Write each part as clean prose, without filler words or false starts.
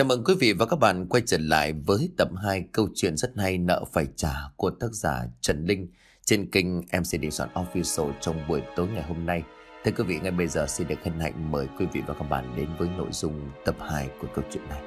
Chào mừng quý vị và các bạn quay trở lại với tập 2 câu chuyện rất hay Nợ Phải Trả của tác giả Trần Linh trên kênh MC Đình Soạn Official trong buổi tối ngày hôm nay. Thưa quý vị, ngay bây giờ xin được hân hạnh mời quý vị và các bạn đến với nội dung tập 2 của câu chuyện này.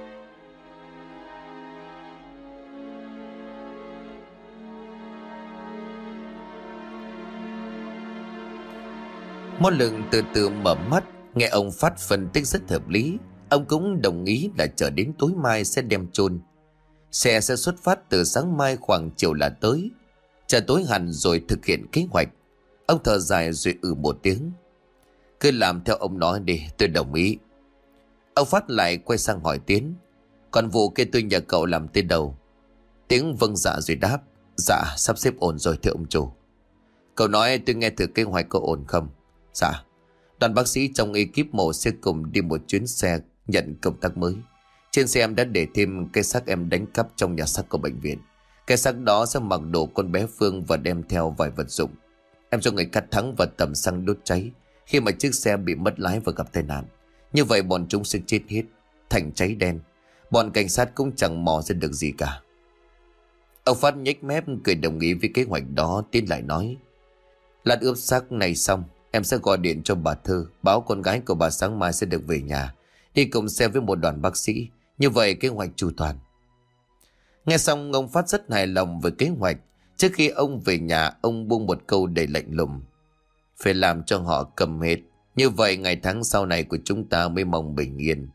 Mó Lừng từ từ mở mắt, nghe ông Phát phân tích rất hợp lý. Ông cũng đồng ý là chờ đến tối mai sẽ đem chôn. Xe sẽ xuất phát từ sáng mai khoảng chiều là tới. Chờ tối hẳn rồi thực hiện kế hoạch. Ông thở dài rồi một tiếng. Cứ làm theo ông nói đi, tôi đồng ý. Ông Phát lại quay sang hỏi Tiến. Còn vụ kia tôi nhờ cậu làm tới đâu? Tiến vâng dạ rồi đáp. Dạ, sắp xếp ổn rồi thưa ông chủ. Cậu nói tôi nghe thử kế hoạch có ổn không? Dạ. Đoàn bác sĩ trong ekip mổ sẽ cùng đi một chuyến xe nhận công tác mới. Trên xe em đã để thêm cái xác em đánh cắp trong nhà xác của bệnh viện. Cái xác đó sẽ mặc đồ con bé Phương và đem theo vài vật dụng. Em cho người cắt thắng và tầm xăng đốt cháy khi mà chiếc xe bị mất lái và gặp tai nạn. Như vậy bọn chúng sẽ chết hết, thành cháy đen. Bọn cảnh sát cũng chẳng mò ra được gì cả. Ông Phát nhếch mép cười đồng ý với kế hoạch đó. Tiến lại nói, lát ướp xác này xong, em sẽ gọi điện cho bà Thư, báo con gái của bà sáng mai sẽ được về nhà, đi cùng xe với một đoàn bác sĩ. Như vậy kế hoạch chu toàn. Nghe xong ông Phát rất hài lòng với kế hoạch. Trước khi ông về nhà, ông buông một câu đầy lạnh lùng. Phải làm cho họ cầm hết. Như vậy ngày tháng sau này của chúng ta mới mong bình yên.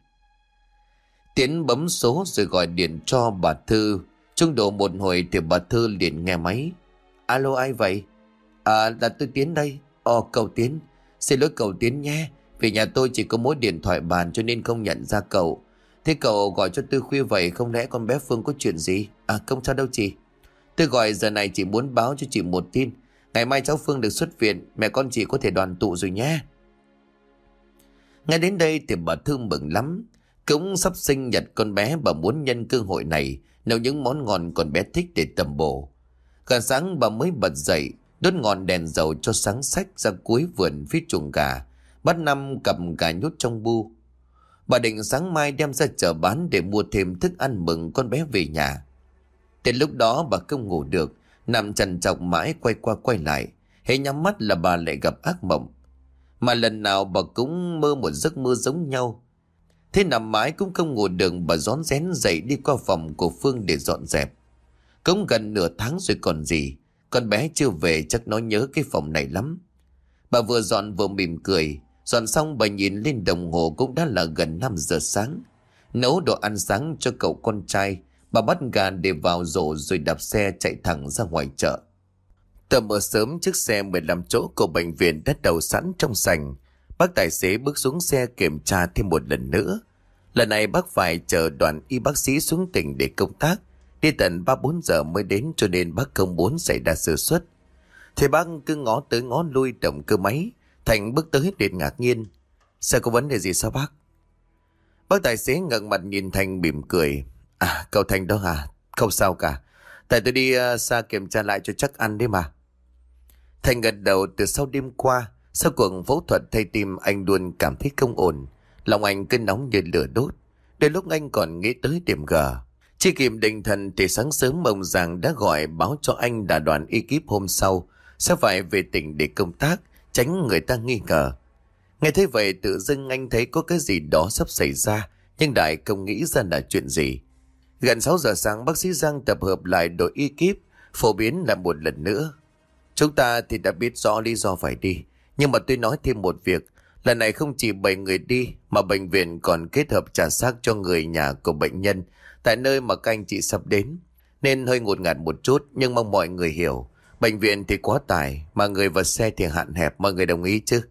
Tiến bấm số rồi gọi điện cho bà Thư. Trung độ một hồi thì bà Thư liền nghe máy. Alo, ai vậy? Là tôi Tiến đây. Cậu Tiến. Xin lỗi cậu Tiến nhé. Vì nhà tôi chỉ có mỗi điện thoại bàn cho nên không nhận ra cậu. Thế cậu gọi cho tôi khuya vậy, không lẽ con bé Phương có chuyện gì? Không sao đâu chị. Tôi gọi giờ này chỉ muốn báo cho chị một tin. Ngày mai cháu Phương được xuất viện, mẹ con chị có thể đoàn tụ rồi nhé. Nghe đến đây thì bà Thư mừng lắm. Cũng sắp sinh nhật con bé, bà muốn nhân cơ hội này nấu những món ngon con bé thích để tầm bổ. Gần sáng bà mới bật dậy, đốt ngọn đèn dầu cho sáng xách ra cuối vườn phía chuồng gà, bắt 5 cặp gà nhốt trong bu. Bà định sáng mai đem ra chợ bán để mua thêm thức ăn mừng con bé về nhà. Đến lúc đó bà không ngủ được, nằm trằn trọc mãi quay qua quay lại. Hễ nhắm mắt là bà lại gặp ác mộng. Mà lần nào bà cũng mơ một giấc mơ giống nhau. Thế nằm mãi cũng không ngủ được, bà rón rén dậy đi qua phòng của Phương để dọn dẹp. Cũng gần nửa tháng rồi còn gì. Con bé chưa về chắc nó nhớ cái phòng này lắm. Bà vừa dọn vừa mỉm cười. Dọn xong bà nhìn lên đồng hồ cũng đã là gần 5 giờ sáng. Nấu đồ ăn sáng cho cậu con trai. Bà bắt gà để vào rổ rồi đạp xe chạy thẳng ra ngoài chợ. Tờ mờ sớm, chiếc xe 15 chỗ của bệnh viện đã đậu sẵn trong sảnh. Bác tài xế bước xuống xe kiểm tra thêm một lần nữa. Lần này bác phải chờ đoàn y bác sĩ xuống tỉnh để công tác. Đi tận 3-4 giờ mới đến cho nên bác không muốn xảy ra sơ suất. Thế bác cứ ngó tới ngó lui động cơ máy. Thành bước tới liền ngạc nhiên. Sao có vấn đề gì sao bác? Bác tài xế ngẩng mặt nhìn Thành mỉm cười. Cậu Thành đó hả? Không sao cả. Tại tôi đi xa kiểm tra lại cho chắc ăn đấy mà. Thành gật đầu. Từ sau đêm qua, sau cuộc phẫu thuật thay tim, anh luôn cảm thấy không ổn. Lòng anh cứ nóng như lửa đốt. Đến lúc anh còn nghĩ tới điểm G. Chỉ kịp định thần thì sáng sớm ông Giang đã gọi báo cho anh là đoàn ekip hôm sau sẽ phải về tỉnh để công tác, tránh người ta nghi ngờ. Nghe thấy vậy tự dưng anh thấy có cái gì đó sắp xảy ra, nhưng đại không nghĩ ra là chuyện gì. Gần 6 giờ sáng, bác sĩ Giang tập hợp lại đội ekip, phổ biến lại một lần nữa. Chúng ta thì đã biết rõ lý do phải đi, nhưng mà tôi nói thêm một việc. Lần này không chỉ 7 người đi, mà bệnh viện còn kết hợp trả xác cho người nhà của bệnh nhân tại nơi mà các anh chị sắp đến. Nên hơi ngột ngạt một chút, nhưng mong mọi người hiểu. Bệnh viện thì quá tải, mà người và xe thì hạn hẹp, mọi người đồng ý chứ?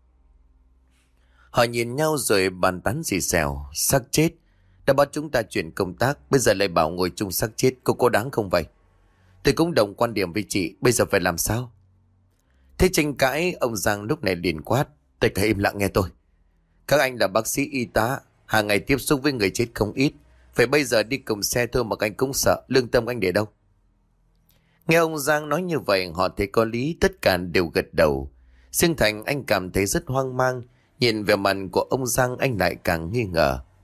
Họ nhìn nhau rồi bàn tán xì xèo. Xác chết đã bắt chúng ta chuyển công tác, bây giờ lại bảo ngồi chung xác chết, có đáng không vậy? Tôi cũng đồng quan điểm với chị, bây giờ phải làm sao? Thế tranh cãi, ông Giang lúc này liền quát. Tất cả im lặng nghe tôi. Các anh là bác sĩ y tá, hàng ngày tiếp xúc với người chết không ít. Phải bây giờ đi cùng xe thôi mà anh cũng sợ, lương tâm anh để đâu? Nghe ông Giang nói như vậy, họ thấy có lý, tất cả đều gật đầu. Riêng Thành anh cảm thấy rất hoang mang. Nhìn về mặt của ông Giang anh lại càng nghi ngờ.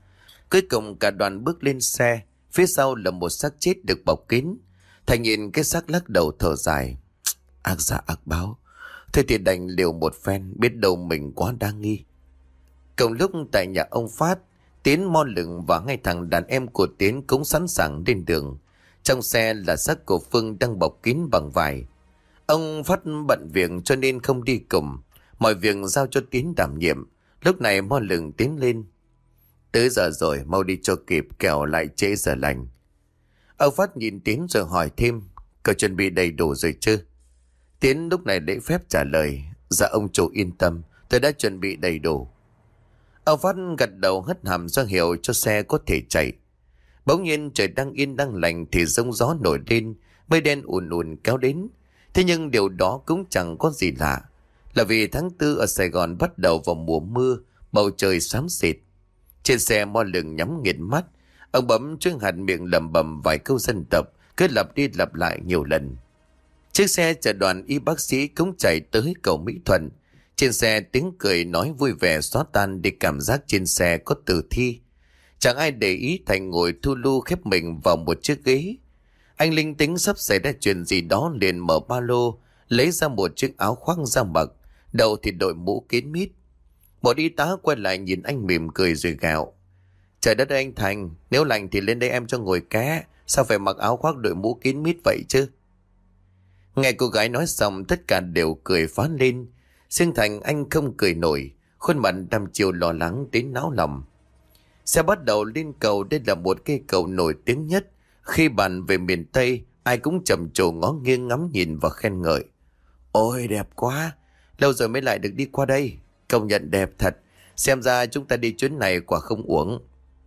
Cuối cùng cả đoàn bước lên xe. Phía sau là một xác chết được bọc kín. Thành nhìn cái xác lắc đầu thở dài. Ác dạ ác báo. Thế thì đành liều một phen, biết đâu mình quá đa nghi. Cùng lúc tại nhà ông Phát, Tiến, Mo Lừng và ngay thằng đàn em của Tiến cũng sẵn sàng lên đường. Trong xe là xác của Phương đang bọc kín bằng vải. Ông Phát bận việc cho nên không đi cùng. Mọi việc giao cho Tiến đảm nhiệm. Lúc này Mo Lừng tiến lên. Tới giờ rồi, mau đi cho kịp, kẻo lại trễ giờ lành. Ông Phát nhìn Tiến rồi hỏi thêm. Cậu chuẩn bị đầy đủ rồi chứ? Tiến lúc này lễ phép trả lời. Dạ ông chủ yên tâm, tôi đã chuẩn bị đầy đủ. Ông Phát gật đầu hất hàm ra hiệu cho xe có thể chạy. Bỗng nhiên trời đang yên đang lành thì giông gió nổi lên, mây đen ùn ùn kéo đến. Thế nhưng điều đó cũng chẳng có gì lạ, là vì tháng 4 ở Sài Gòn bắt đầu vào mùa mưa, bầu trời xám xịt. Trên xe Mo Lừng nhắm nghiền mắt, ông bấm chuyên hạt miệng lẩm bẩm vài câu dân tộc, cứ lặp đi lặp lại nhiều lần. Chiếc xe chở đoàn y bác sĩ cũng chạy tới cầu Mỹ Thuận. Trên xe tiếng cười nói vui vẻ xóa tan đi cảm giác trên xe có tử thi. Chẳng ai để ý Thành ngồi thu lu khép mình vào một chiếc ghế. Anh linh tính sắp xảy ra chuyện gì đó liền mở ba lô, lấy ra một chiếc áo khoác da mặc, đầu thì đội mũ kín mít. Một y tá quay lại nhìn anh mỉm cười rồi gào. Trời đất ơi anh Thành, nếu lạnh thì lên đây em cho ngồi ké, sao phải mặc áo khoác đội mũ kín mít vậy chứ? Nghe cô gái nói xong tất cả đều cười phá lên. Riêng Thành anh không cười nổi, khuôn mặt đăm chiều lo lắng đến náo lòng. Xe bắt đầu lên cầu. Đây là một cây cầu nổi tiếng nhất. Khi bàn về miền Tây, ai cũng trầm trồ ngó nghiêng ngắm nhìn và khen ngợi. Ôi đẹp quá, lâu rồi mới lại được đi qua đây. Công nhận đẹp thật, xem ra chúng ta đi chuyến này quả không uổng.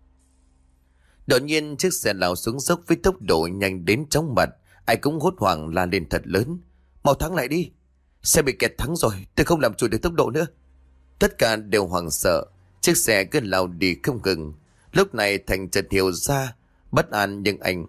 Đột nhiên chiếc xe lao xuống dốc với tốc độ nhanh đến chóng mặt. Ai cũng hốt hoảng la lên thật lớn. Mau thắng lại đi, xe bị kẹt thắng rồi, tôi không làm chủ được tốc độ nữa. Tất cả đều hoảng sợ. Chiếc xe cứ lao đi không ngừng. Lúc này Thành chợt hiểu ra bất an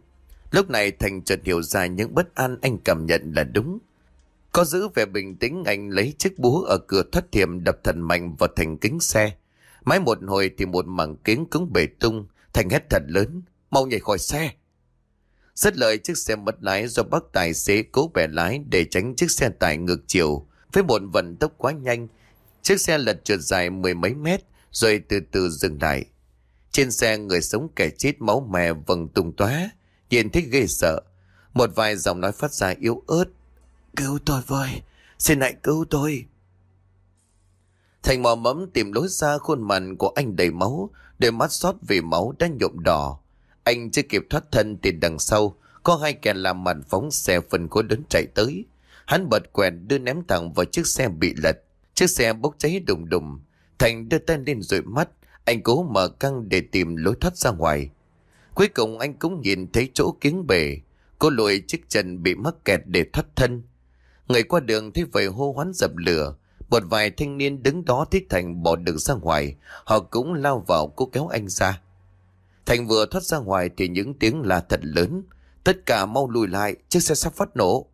những bất an anh cảm nhận là đúng. Có giữ vẻ bình tĩnh, anh lấy chiếc búa ở cửa thoát hiểm đập thật mạnh vào thành kính xe. Mãi một hồi thì một mảng kính cũng bể tung. Thành hét thật lớn, mau nhảy khỏi xe. Dứt lời chiếc xe mất lái do bác tài xế cố bẻ lái để tránh chiếc xe tải ngược chiều. Với một vận tốc quá nhanh, chiếc xe lật trượt dài mười mấy mét rồi từ từ dừng lại. Trên xe người sống kẻ chết máu me vầng tung tóe, nhìn thấy ghê sợ. Một vài giọng nói phát ra yếu ớt. Cứu tôi với, xin hãy cứu tôi. Thành mò mẫm tìm lối ra, khuôn mặt của anh đầy máu, đôi mắt xót vì máu đã nhuộm đỏ. Anh chưa kịp thoát thân thì đằng sau có hai kẻ làm màn phóng xe phân khối lớn chạy tới. Hắn bật quẹt đưa ném thẳng vào chiếc xe bị lật. Chiếc xe bốc cháy đùng đùng. Thành đưa tay lên dụi mắt, anh cố mở căng để tìm lối thoát ra ngoài. Cuối cùng anh cũng nhìn thấy chỗ kiếng bể. Cô lùi chiếc chân bị mắc kẹt để thoát thân. Người qua đường thấy vậy hô hoán dập lửa. Một vài thanh niên đứng đó thấy Thành bỏ được ra ngoài, họ cũng lao vào cố kéo anh ra. Thành vừa thoát ra ngoài thì những tiếng la thật lớn. Tất cả mau lùi lại, chiếc xe sắp phát nổ.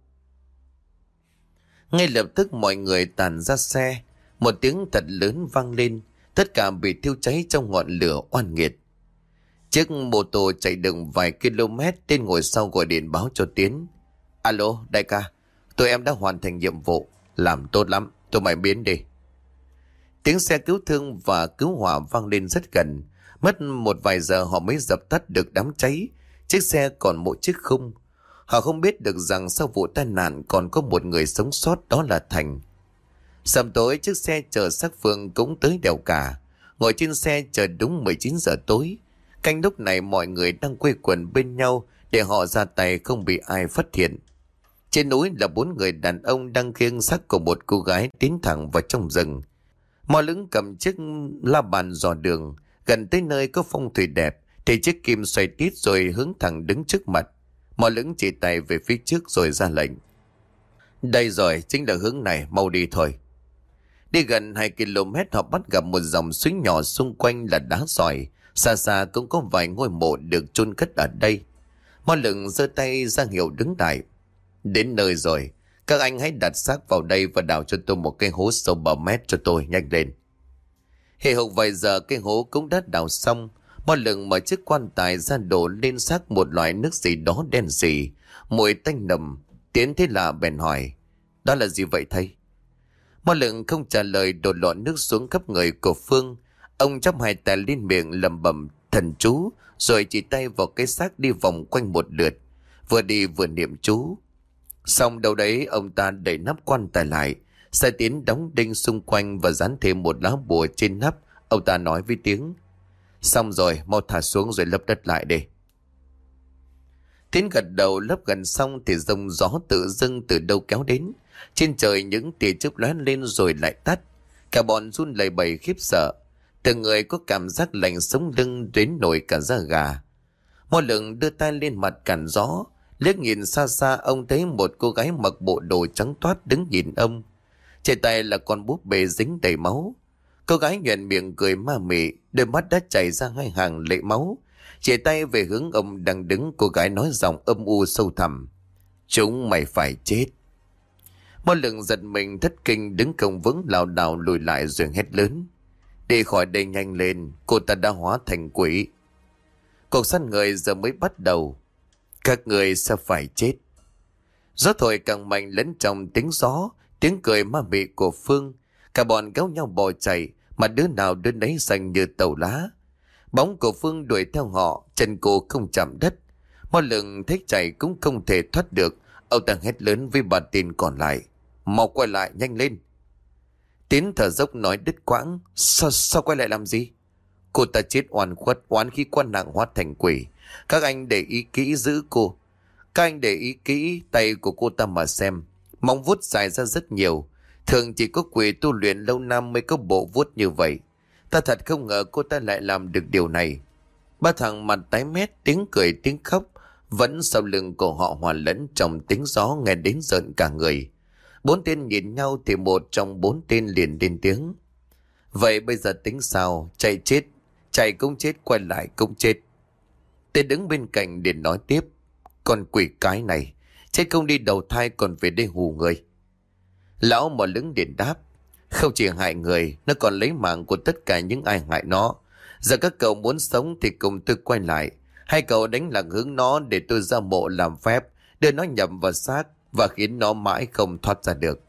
Ngay lập tức mọi người tản ra xe. Một tiếng thật lớn vang lên. Tất cả bị thiêu cháy trong ngọn lửa oan nghiệt. Chiếc mô tô chạy được vài km, tên ngồi sau gọi điện báo cho Tiến. Alo đại ca, tụi em đã hoàn thành nhiệm vụ. Làm tốt lắm, tụi mày biến đi. Tiếng xe cứu thương và cứu hỏa vang lên rất gần. Mất một vài giờ họ mới dập tắt được đám cháy. Chiếc xe còn mỗi chiếc khung. Họ không biết được rằng sau vụ tai nạn còn có một người sống sót, đó là Thành. Sầm tối chiếc xe chở xác Phương cũng tới đèo cả. Ngồi trên xe chờ đúng 19 giờ tối. Canh lúc này mọi người đang quây quần bên nhau để họ ra tay không bị ai phát hiện. Trên núi là 4 người đàn ông đang khiêng xác của một cô gái tiến thẳng vào trong rừng. Mò Lững cầm chiếc la bàn dò đường. Gần tới nơi có phong thủy đẹp thì chiếc kim xoay tít rồi hướng thẳng đứng trước mặt. Mò Lững chỉ tay về phía trước rồi ra lệnh. Đây rồi, chính là hướng này, mau đi thôi. Đi gần 2 km họ bắt gặp một dòng suối nhỏ, xung quanh là đá sỏi. Xa xa cũng có vài ngôi mộ được chôn cất ở đây. Mò Lững giơ tay ra hiệu đứng lại. Đến nơi rồi, các anh hãy đặt xác vào đây và đào cho tôi một cái hố sâu 3 mét cho tôi, nhanh lên. Hệ hộp vài giờ cái hố cũng đã đào xong. Mo Lừng mở chiếc quan tài ra đổ lên xác một loại nước gì đó đen sì, mùi tanh nồng. Tiến thấy lạ bèn hỏi: đó là gì vậy thầy? Mo Lừng không trả lời, đổ lọn nước xuống khắp người của Phương. Ông chắp hai tay lên miệng lẩm bẩm thần chú, rồi chỉ tay vào cái xác đi vòng quanh một lượt, vừa đi vừa niệm chú. Xong đâu đấy ông ta đẩy nắp quan tài lại, sai Tiến đóng đinh xung quanh và dán thêm một lá bùa trên nắp. Ông ta nói với Tiến: xong rồi, mau thả xuống rồi lấp đất lại đi. Tiến gật đầu. Lấp gần xong thì giông gió tự dưng từ đâu kéo đến. Trên trời những tia chớp lóe lên rồi lại tắt. Cả bọn run lẩy bẩy khiếp sợ. Từng người có cảm giác lạnh sống lưng đến nổi cả da gà. Mo Lừng đưa tay lên mặt cản gió. Liếc nhìn xa xa, ông thấy một cô gái mặc bộ đồ trắng toát đứng nhìn ông. Trên tay là con búp bê dính đầy máu. Cô gái nhoẻn miệng cười ma mị, đôi mắt đã chảy ra hai hàng lệ máu. Chỉ tay về hướng ông đang đứng, cô gái nói giọng âm u sâu thẳm: chúng mày phải chết. Mo Lừng giật mình thất kinh, đứng không vững, lảo đảo lùi lại rồi hét lớn: đi khỏi đây nhanh lên, cô ta đã hóa thành quỷ. Cuộc săn người giờ mới bắt đầu. Các người sẽ phải chết. Gió thổi càng mạnh lẫn trong tiếng gió, tiếng cười ma mị của Phương. Cả bọn kéo nhau bỏ chạy, mà đứa nào đứa nấy xanh như tàu lá. Bóng của Phương đuổi theo họ, chân cô không chạm đất. Mo Lừng thấy chạy cũng không thể thoát được. Ông ta hét lớn với bà tin còn lại: mau quay lại, nhanh lên. Tiến thở dốc nói đứt quãng: Sao quay lại làm gì? Cô ta chết oan khuất, oán khí quan nặng hóa thành quỷ. Các anh để ý kỹ giữ cô. Các anh để ý kỹ tay của cô ta mà xem. Móng vuốt dài ra rất nhiều. Thường chỉ có quỷ tu luyện lâu năm mới có bộ vuốt như vậy. Ta thật không ngờ cô ta lại làm được điều này. Ba thằng mặt tái mét, tiếng cười tiếng khóc vẫn sau lưng của họ hòa lẫn trong tiếng gió nghe đến rợn cả người. Bốn tên nhìn nhau thì một trong bốn tên liền lên tiếng: vậy bây giờ tính sao? Chạy chết, chạy cũng chết, quay lại cũng chết. Tên đứng bên cạnh liền nói tiếp: con quỷ cái này, chết không đi đầu thai còn về đây hù người. Lão Mò Lững liền đáp: không chỉ hại người, nó còn lấy mạng của tất cả những ai hại nó. Giờ các cậu muốn sống thì cùng tôi quay lại. Hai cậu đánh lạc hướng nó để tôi ra mộ làm phép, đưa nó nhầm vào xác và khiến nó mãi không thoát ra được.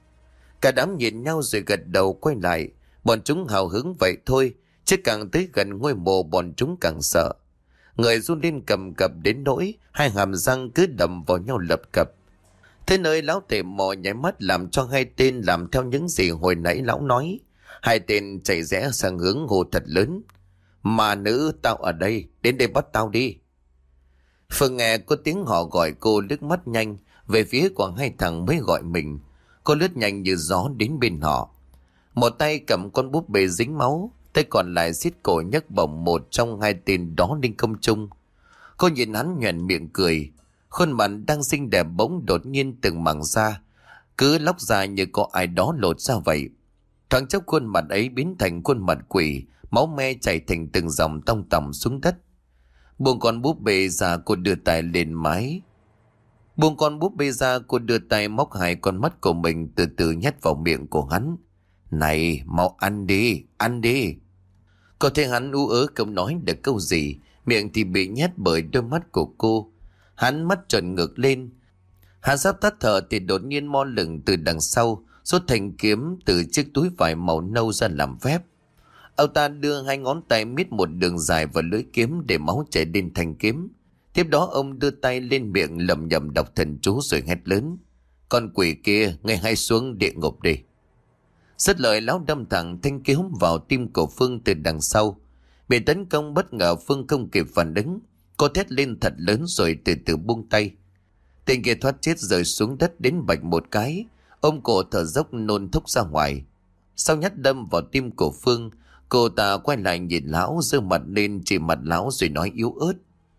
Cả đám nhìn nhau rồi gật đầu quay lại. Bọn chúng hào hứng vậy thôi, chứ càng tới gần ngôi mộ bọn chúng càng sợ. Người run lên cầm cập đến nỗi hai hàm răng cứ đầm vào nhau lập cập. Thế nơi lão tể mò nháy mắt làm cho hai tên làm theo những gì hồi nãy lão nói. Hai tên chạy rẽ sang hướng hồ thật lớn: mà nữ, tao ở đây, đến đây bắt tao đi. Phương nghe có tiếng họ gọi cô, liếc mắt nhanh về phía của hai thằng mới gọi mình. Cô lướt nhanh như gió đến bên họ. Một tay cầm con búp bê dính máu, tay còn lại siết cổ nhấc bổng một trong hai tên đó lên không trung. Cô nhìn hắn nhoẻn miệng cười. Khuôn mặt đang xinh đẹp bỗng đột nhiên từng mảng da cứ lóc ra như có ai đó lột ra vậy. Thoáng chốc khuôn mặt ấy biến thành khuôn mặt quỷ, máu me chảy thành từng dòng tông tòng xuống đất. Buông con búp bê ra, cô đưa tay lên mái. Buông con búp bê ra, cô đưa tay móc hai con mắt của mình từ từ nhét vào miệng của hắn. Này, mau ăn đi, ăn đi. Cô thấy hắn ú ớ không nói được câu gì, miệng thì bị nhét bởi đôi mắt của cô. Hắn mắt trợn ngược lên. Hắn sắp tắt thở thì đột nhiên Mo Lừng từ đằng sau rút thanh kiếm từ chiếc túi vải màu nâu ra làm phép. Ông ta đưa hai ngón tay miết một đường dài vào lưỡi kiếm để máu chảy lên thanh kiếm. Tiếp đó ông đưa tay lên miệng lẩm nhẩm đọc thần chú rồi hét lớn: con quỷ kia, ngươi hãy xuống địa ngục đi. Dứt lời, lão đâm thẳng thanh kiếm vào tim của Phương từ đằng sau. Bị tấn công bất ngờ, Phương không kịp phản ứng. Cô thét lên thật lớn rồi từ từ buông tay. Tên kia thoát chết rơi xuống đất đến bạch một cái, ôm cổ thở dốc nôn thốc ra ngoài. Sau nhát đâm vào tim của Phương, cô ta quay lại nhìn lão, giơ mặt lên chỉ mặt lão rồi nói yếu ớt: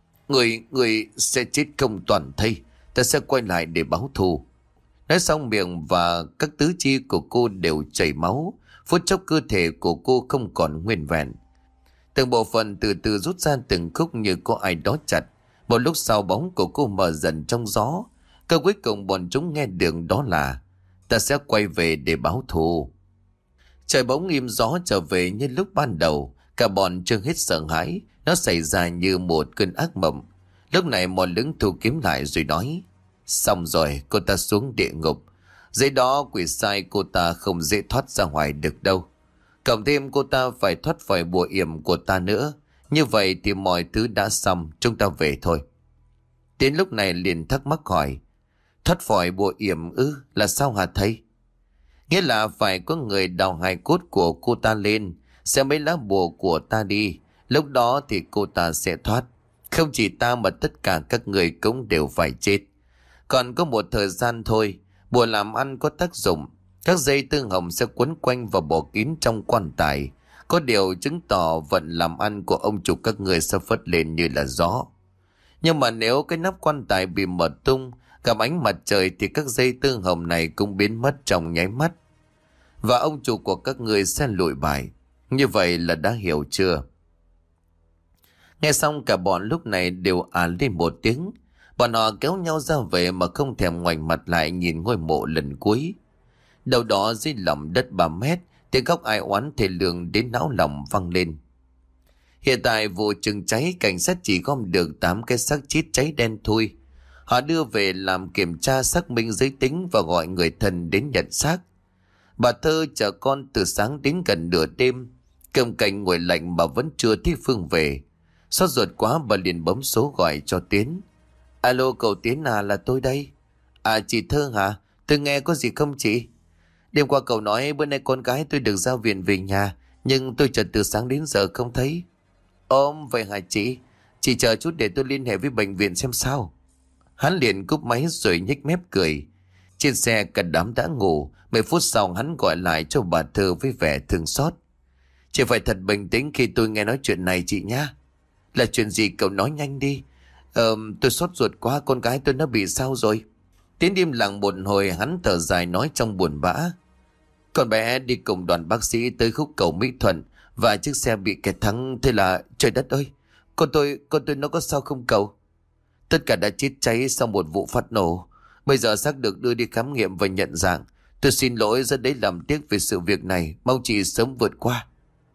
Người sẽ chết không toàn thây, ta sẽ quay lại để báo thù. Nói xong miệng và các tứ chi của cô đều chảy máu, phút chốc cơ thể của cô không còn nguyên vẹn. Từng bộ phận từ từ rút ra từng khúc như có ai đó chặt. Một lúc sau bóng của cô mờ dần trong gió. Câu cuối cùng bọn chúng nghe được đó là: ta sẽ quay về để báo thù. Trời bỗng im, gió trở về như lúc ban đầu. Cả bọn chưa hết sợ hãi, Nó xảy ra như một cơn ác mộng. Lúc này Mòn Lững thu kiếm lại rồi nói: Xong rồi, cô ta xuống địa ngục. Dưới đó quỷ sai cô ta không dễ thoát ra ngoài được đâu. Cộng thêm cô ta phải thoát khỏi bùa yểm của ta nữa. Như vậy thì mọi thứ đã xong, chúng ta về thôi. Tiến lúc này liền thắc mắc hỏi: Thoát khỏi bùa yểm ư, là sao hả thầy? Nghĩa là phải có người đào hài cốt của cô ta lên, sẽ mấy lá bùa của ta đi. Lúc đó thì cô ta sẽ thoát. Không chỉ ta mà tất cả các người cũng đều phải chết. Còn có một thời gian thôi, bùa làm ăn có tác dụng. Các dây tương hồng sẽ quấn quanh và bỏ kín trong quan tài. Có điều chứng tỏ vận làm ăn của ông chủ các người sẽ phất lên như là gió. Nhưng mà nếu cái nắp quan tài bị mở tung, gặp ánh mặt trời thì các dây tương hồng này cũng biến mất trong nháy mắt. Và ông chủ của các người sẽ lùi bài. Như vậy là đã hiểu chưa? Nghe xong cả bọn lúc này đều lên một tiếng. Bọn họ kéo nhau ra về mà không thèm ngoảnh mặt lại nhìn ngôi mộ lần cuối. Đầu đó dưới lòng đất 3 mét, tiếng khóc ai oán thê lương đến não lòng vang lên. Hiện tại vụ chừng cháy, cảnh sát chỉ gom được 8 cái xác chết cháy đen thui. Họ đưa về làm kiểm tra xác minh giới tính và gọi người thân đến nhận xác. Bà Thơ chờ con từ sáng đến gần nửa đêm, cơm canh nguội lạnh mà vẫn chưa thấy Phương về. Xót ruột quá bà liền bấm số gọi cho Tiến. Alo cậu Tiến à, là tôi đây. À chị Thơ hả? Tôi nghe có gì không chị? Đêm qua cậu nói bữa nay con gái tôi được ra viện về nhà, nhưng tôi chờ từ sáng đến giờ không thấy. Ôm vậy hả chị? Chị chờ chút để tôi liên hệ với bệnh viện xem sao. Hắn liền cúp máy rồi nhếch mép cười. Trên xe cả đám đã ngủ. 10 phút sau hắn gọi lại cho bà Thơ với vẻ thương xót. Chị phải thật bình tĩnh khi tôi nghe nói chuyện này chị nhá. Là chuyện gì cậu nói nhanh đi. Tôi sốt ruột quá, con gái tôi nó bị sao rồi? Tiến im lặng một hồi, hắn thở dài nói trong buồn bã. Con bé đi cùng đoàn bác sĩ tới khúc cầu Mỹ Thuận và chiếc xe bị kẹt thắng. Thế là trời đất ơi, con tôi nó có sao không cậu? Tất cả đã chết cháy sau một vụ phát nổ. Bây giờ xác được đưa đi khám nghiệm và nhận dạng. Tôi xin lỗi rất đấy, làm tiếc về sự việc này, mong chị sớm vượt qua.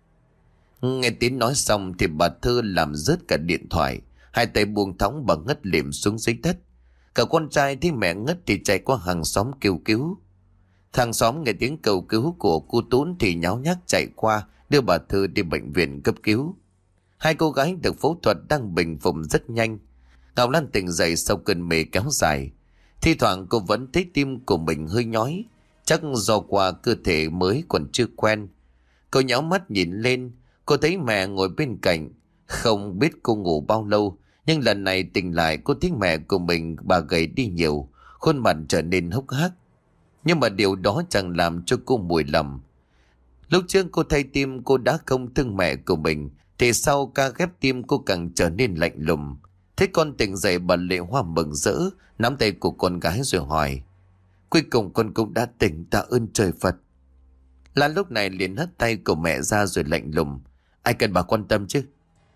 Nghe Tiến nói xong thì bà Thơ làm rớt cả điện thoại. Hai tay buông thõng bà ngất lịm xuống dưới đất. Cả con trai thấy mẹ ngất thì chạy qua hàng xóm kêu cứu. Hàng xóm nghe tiếng cầu cứu của cô Tún thì nháo nhác chạy qua đưa bà Thơ đi bệnh viện cấp cứu. Hai cô gái được phẫu thuật đang bình phục rất nhanh. Ngọc Lan tỉnh dậy sau cơn mê kéo dài. Thi thoảng cô vẫn thấy tim của mình hơi nhói, chắc do qua cơ thể mới còn chưa quen. Cô nháo mắt nhìn lên, cô thấy mẹ ngồi bên cạnh. Không biết cô ngủ bao lâu, nhưng lần này tỉnh lại cô thấy mẹ của mình bà gầy đi nhiều, khuôn mặt trở nên hốc hác. Nhưng mà điều đó chẳng làm cho cô mùi lầm. Lúc trước cô thay tim cô đã không thương mẹ của mình, thì sau ca ghép tim cô càng trở nên lạnh lùng. Thế con tỉnh dậy bà Lệ Hoa mừng rỡ, nắm tay của con gái rồi hỏi: Cuối cùng con cũng đã tỉnh, tạ ơn trời Phật. Lan lúc này liền hất tay của mẹ ra rồi lạnh lùng: Ai cần bà quan tâm chứ?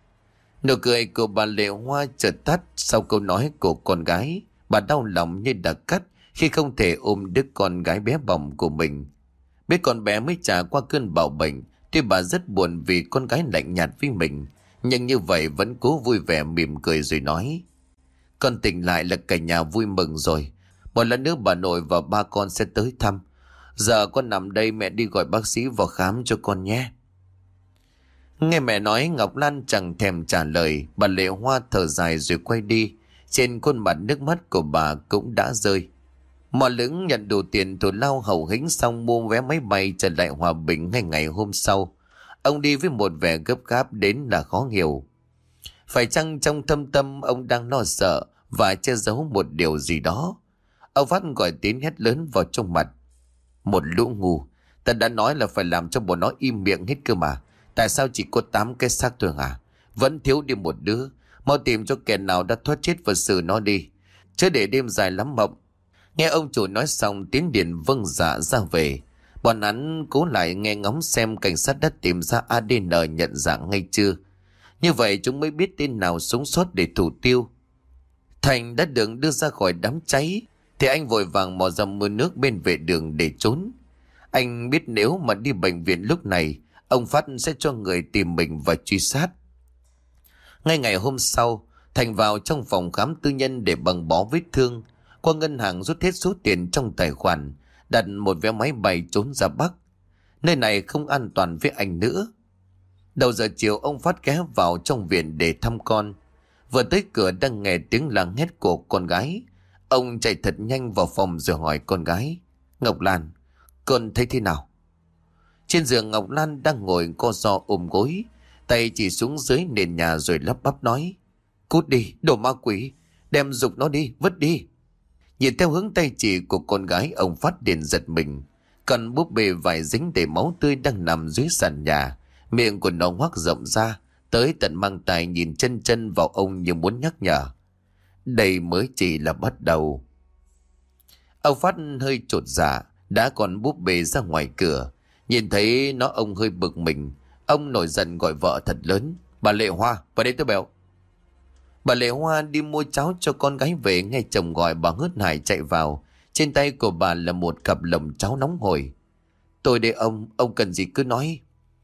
Nụ cười của bà Lệ Hoa chợt tắt sau câu nói của con gái. Bà đau lòng như đã cắt khi không thể ôm đứa con gái bé bỏng của mình. Biết con bé mới trải qua cơn bạo bệnh, tuy bà rất buồn vì con gái lạnh nhạt với mình, nhưng như vậy vẫn cố vui vẻ mỉm cười rồi nói: Con tỉnh lại là cả nhà vui mừng rồi. Một lần nữa bà nội và ba con sẽ tới thăm. Giờ con nằm đây, mẹ đi gọi bác sĩ vào khám cho con nhé. Nghe mẹ nói, Ngọc Lan chẳng thèm trả lời. Bà Lệ Hoa thở dài rồi quay đi. Trên khuôn mặt nước mắt của bà cũng đã rơi. Mò Lững nhận đủ tiền thù lao hậu hĩnh xong mua vé máy bay trở lại Hòa Bình ngay ngày hôm sau. Ông đi với một vẻ gấp gáp đến là khó hiểu. Phải chăng trong thâm tâm ông đang lo sợ và che giấu một điều gì đó? Ông Phát gọi Tiến hét lớn vào trong mặt: Một lũ ngu, ta đã nói là phải làm cho bọn nó im miệng hết cơ mà. Tại sao chỉ có 8 cái xác thôi hả? Vẫn thiếu đi một đứa. Mau tìm cho kẻ nào đã thoát chết và xử nó đi, chứ để đêm dài lắm mộng. Nghe ông chủ nói xong, Tiến điện vâng dạ ra về. Bọn hắn cố lại nghe ngóng xem cảnh sát đã tìm ra ADN nhận dạng ngay chưa. Như vậy chúng mới biết tên nào sống sót để thủ tiêu. Thành đã được đưa ra khỏi đám cháy thì anh vội vàng mò ra mưa nước bên vệ đường để trốn. Anh biết nếu mà đi bệnh viện lúc này, ông Phát sẽ cho người tìm mình và truy sát. Ngay ngày hôm sau, Thành vào trong phòng khám tư nhân để băng bó vết thương, qua ngân hàng rút hết số tiền trong tài khoản, đặt một vé máy bay trốn ra Bắc. Nơi này không an toàn với anh nữa. Đầu giờ chiều ông Phát ghé vào trong viện để thăm con. Vừa tới cửa đang nghe tiếng la hét của con gái. Ông chạy thật nhanh vào phòng rồi hỏi con gái: Ngọc Lan, con thấy thế nào? Trên giường Ngọc Lan đang ngồi co ro ôm gối, tay chỉ xuống dưới nền nhà rồi lắp bắp nói: Cút đi, đồ ma quỷ, đem giục nó đi, vứt đi. Nhìn theo hướng tay chỉ của con gái, ông Phát liền giật mình. Còn búp bê vải dính đầy máu tươi đang nằm dưới sàn nhà, miệng của nó ngoác rộng ra, tới tận mang tai nhìn chân chân vào ông như muốn nhắc nhở. Đây mới chỉ là bắt đầu. Ông Phát hơi chột dạ, đã còn búp bê ra ngoài cửa. Nhìn thấy nó ông hơi bực mình. Ông nổi giận gọi vợ thật lớn: Bà Lệ Hoa, vào đây tôi béo. Bà Lệ Hoa đi mua cháo cho con gái về, nghe chồng gọi bà hớt hải chạy vào. Trên tay của bà là một cặp lồng cháo nóng hổi. Tôi đây ông cần gì cứ nói.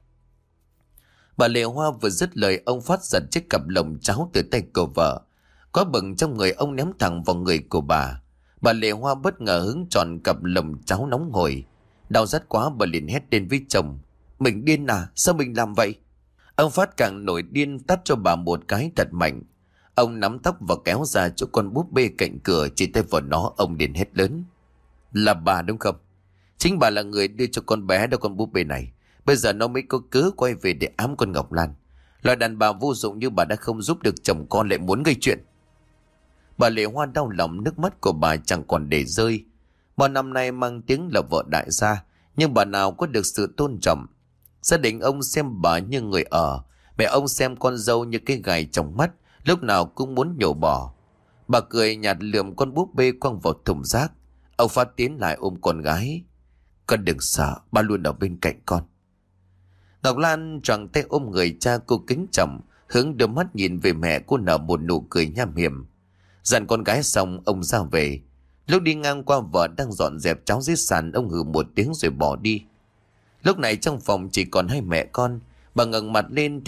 Bà Lệ Hoa vừa dứt lời, ông Phát giật chiếc cặp lồng cháo từ tay của vợ. Có bừng trong người ông ném thẳng vào người của bà. Bà Lệ Hoa bất ngờ hứng tròn cặp lồng cháo nóng hổi. Đau rát quá, bà liền hét lên với chồng: Mình điên à, sao mình làm vậy? Ông Phát càng nổi điên, tát cho bà một cái thật mạnh. Ông nắm tóc và kéo ra chỗ con búp bê cạnh cửa, chỉ tay vào nó, ông liền hét lớn: Là bà đúng không? Chính bà là người đưa cho con bé đó con búp bê này. Bây giờ nó mới có cớ quay về để ám con Ngọc Lan. Loại đàn bà vô dụng như bà đã không giúp được chồng con, lại muốn gây chuyện. Bà Lệ Hoa đau lòng, nước mắt của bà chẳng còn để rơi. Bao năm nay mang tiếng là vợ đại gia, nhưng bà nào có được sự tôn trọng. Gia đình ông xem bà như người ở, mẹ ông xem con dâu như cái gài trong mắt, lúc nào cũng muốn nhổ bỏ. Bà cười nhạt lườm con búp bê quăng vào thùng rác. Ông Phát tiến lại ôm con gái: Con đừng sợ, ba luôn ở bên cạnh con. Ngọc Lan choàng tay ôm người cha cô kính trọng, hướng đôi mắt nhìn về mẹ, cô nở một nụ cười nham hiểm. Dặn con gái xong, ông ra về. Lúc đi ngang qua vợ đang dọn dẹp cháo dưới sàn, ông hừ một tiếng rồi bỏ đi. Lúc này trong phòng chỉ còn hai mẹ con. Bà ngẩng mặt lên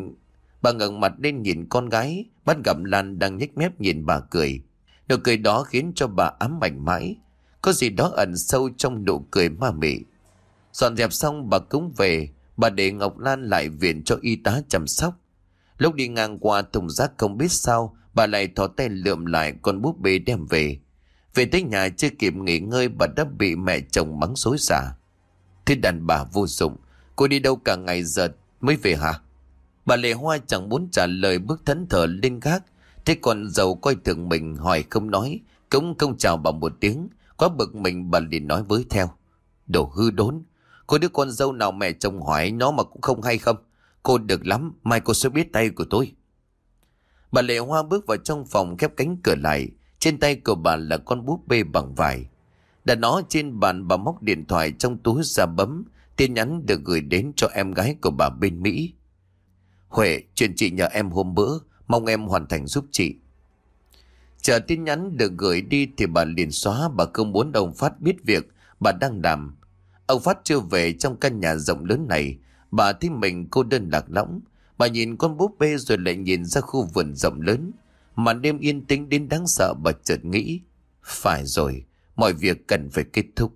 nhìn con gái, bắt gặp Lan đang nhếch mép nhìn bà cười. Nụ cười đó khiến cho bà ám ảnh mãi. Có gì đó ẩn sâu trong nụ cười ma mị. Dọn dẹp xong bà cũng về. Bà để Ngọc Lan lại viện cho y tá chăm sóc. Lúc đi ngang qua thùng rác không biết sao, bà lại thò tay lượm lại con búp bê đem về. Về tới nhà chưa kịp nghỉ ngơi, bà đã bị mẹ chồng mắng xối xả: Thế đàn bà vô dụng, cô đi đâu cả ngày giờ mới về hả? Bà Lệ Hoa chẳng muốn trả lời, bước thẫn thờ lên gác. Thế còn dâu coi thường mình, hỏi không nói, cũng không chào bà một tiếng. Quá bực mình, bà liền nói với theo: Đồ hư đốn, cô đứa con dâu nào mẹ chồng hỏi nó mà cũng không hay không? Cô được lắm, mai cô sẽ biết tay của tôi. Bà Lệ Hoa bước vào trong phòng, khép cánh cửa lại. Trên tay của bà là con búp bê bằng vải. Đặt nó trên bàn, bà móc điện thoại trong túi ra bấm. Tin nhắn được gửi đến cho em gái của bà bên Mỹ: Huệ, chuyện chị nhờ em hôm bữa, mong em hoàn thành giúp chị. Chờ tin nhắn được gửi đi thì bà liền xóa. Bà không muốn ông Phát biết việc bà đang làm. Ông Phát chưa về, trong căn nhà rộng lớn này bà thấy mình cô đơn lạc lõng. Bà nhìn con búp bê rồi lại nhìn ra khu vườn rộng lớn. Màn đêm yên tĩnh đến đáng sợ, bà chợt nghĩ: Phải rồi, mọi việc cần phải kết thúc.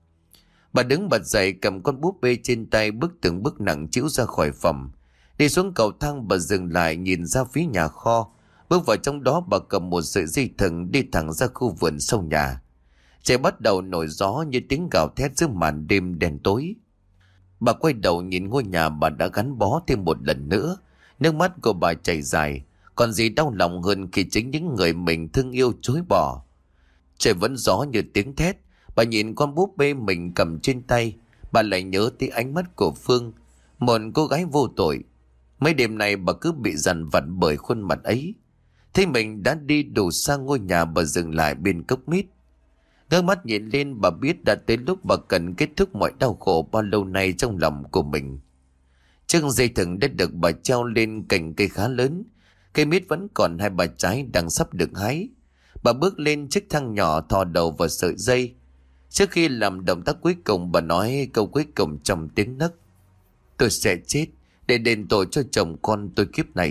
Bà đứng bật dậy, cầm con búp bê trên tay, bước từng bước nặng trĩu ra khỏi phòng. Đi xuống cầu thang, bà dừng lại nhìn ra phía nhà kho. Bước vào trong đó, bà cầm một sợi dây thừng đi thẳng ra khu vườn sau nhà. Trời bắt đầu nổi gió như tiếng gào thét giữa màn đêm đen tối. Bà quay đầu nhìn ngôi nhà bà đã gắn bó thêm một lần nữa. Nước mắt của bà chảy dài. Còn gì đau lòng hơn khi chính những người mình thương yêu chối bỏ. Trời vẫn gió như tiếng thét. Bà nhìn con búp bê mình cầm trên tay. Bà lại nhớ tới ánh mắt của Phương, một cô gái vô tội. Mấy đêm nay bà cứ bị dằn vặt bởi khuôn mặt ấy. Thấy mình đã đi đủ xa ngôi nhà, bà dừng lại bên cốc mít. Ngước mắt nhìn lên, bà biết đã tới lúc bà cần kết thúc mọi đau khổ bao lâu nay trong lòng của mình. Chiếc dây thừng đã được bà treo lên cành cây khá lớn. Cây mít vẫn còn hai ba trái đang sắp được hái. Bà bước lên chiếc thang nhỏ, thò đầu vào sợi dây. Trước khi làm động tác cuối cùng, bà nói câu cuối cùng trong tiếng nấc: Tôi sẽ chết để đền tội cho chồng con tôi kiếp này.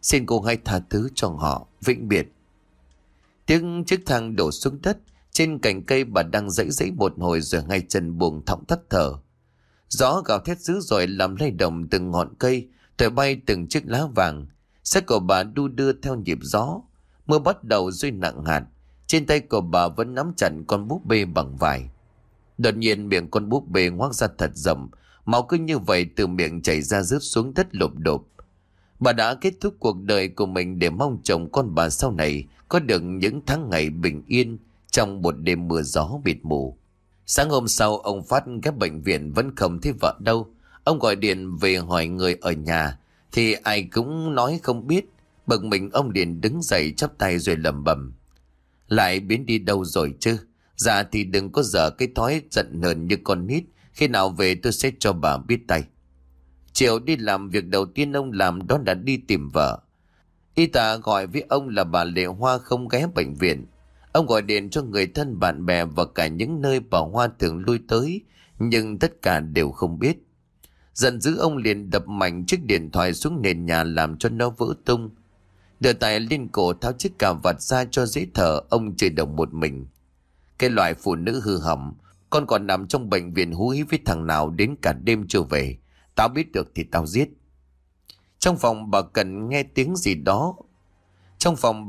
Xin cô hãy tha thứ cho họ, vĩnh biệt. Tiếng chiếc thang đổ xuống đất. Trên cành cây bà đang giãy giãy một hồi rồi ngay chân buông thõng tắt thở. Gió gào thét dữ dội làm lay động từng ngọn cây, thổi bay từng chiếc lá vàng. Xác của bà đu đưa theo nhịp gió. Mưa bắt đầu rơi nặng hạt. Trên tay của bà vẫn nắm chặt con búp bê bằng vải. Đột nhiên miệng con búp bê ngoác ra thật rộng, máu cứ như vậy từ miệng chảy ra rớt xuống đất lộp độp. Bà đã kết thúc cuộc đời của mình để mong chồng con bà sau này có được những tháng ngày bình yên trong một đêm mưa gió mịt mù. Sáng hôm sau, ông Phát ghé bệnh viện vẫn không thấy vợ đâu. Ông gọi điện về hỏi người ở nhà thì ai cũng nói không biết. Bực mình ông liền đứng dậy chắp tay rồi lẩm bẩm: lại biến đi đâu rồi chứ? Dạ thì đừng có dở cái thói giận hờn như con nít. Khi nào về tôi sẽ cho bà biết tay. Chiều đi làm, việc đầu tiên ông làm đó là đi tìm vợ. Y tá gọi với ông là bà Lệ Hoa không ghé bệnh viện. Ông gọi điện cho người thân bạn bè và cả những nơi bà Hoa thường lui tới, nhưng tất cả đều không biết. Giận dữ ông liền đập mạnh chiếc điện thoại xuống nền nhà làm cho nó vỡ tung. Đưa tay lên cổ tháo chiếc cà vạt ra cho dễ thở, ông chửi đồng một mình: cái loại phụ nữ hư hỏng, con còn nằm trong bệnh viện hú hí với thằng nào đến cả đêm chưa về. Tao biết được thì tao giết. Trong phòng bà Cần nghe tiếng gì đó. Trong phòng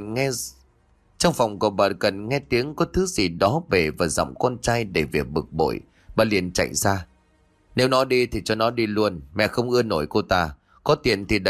của bà Cần nghe tiếng có thứ gì đó bể và giọng con trai đầy vẻ bực bội. Bà liền chạy ra: nếu nó đi thì cho nó đi luôn, mẹ không ưa nổi cô ta. Có tiền thì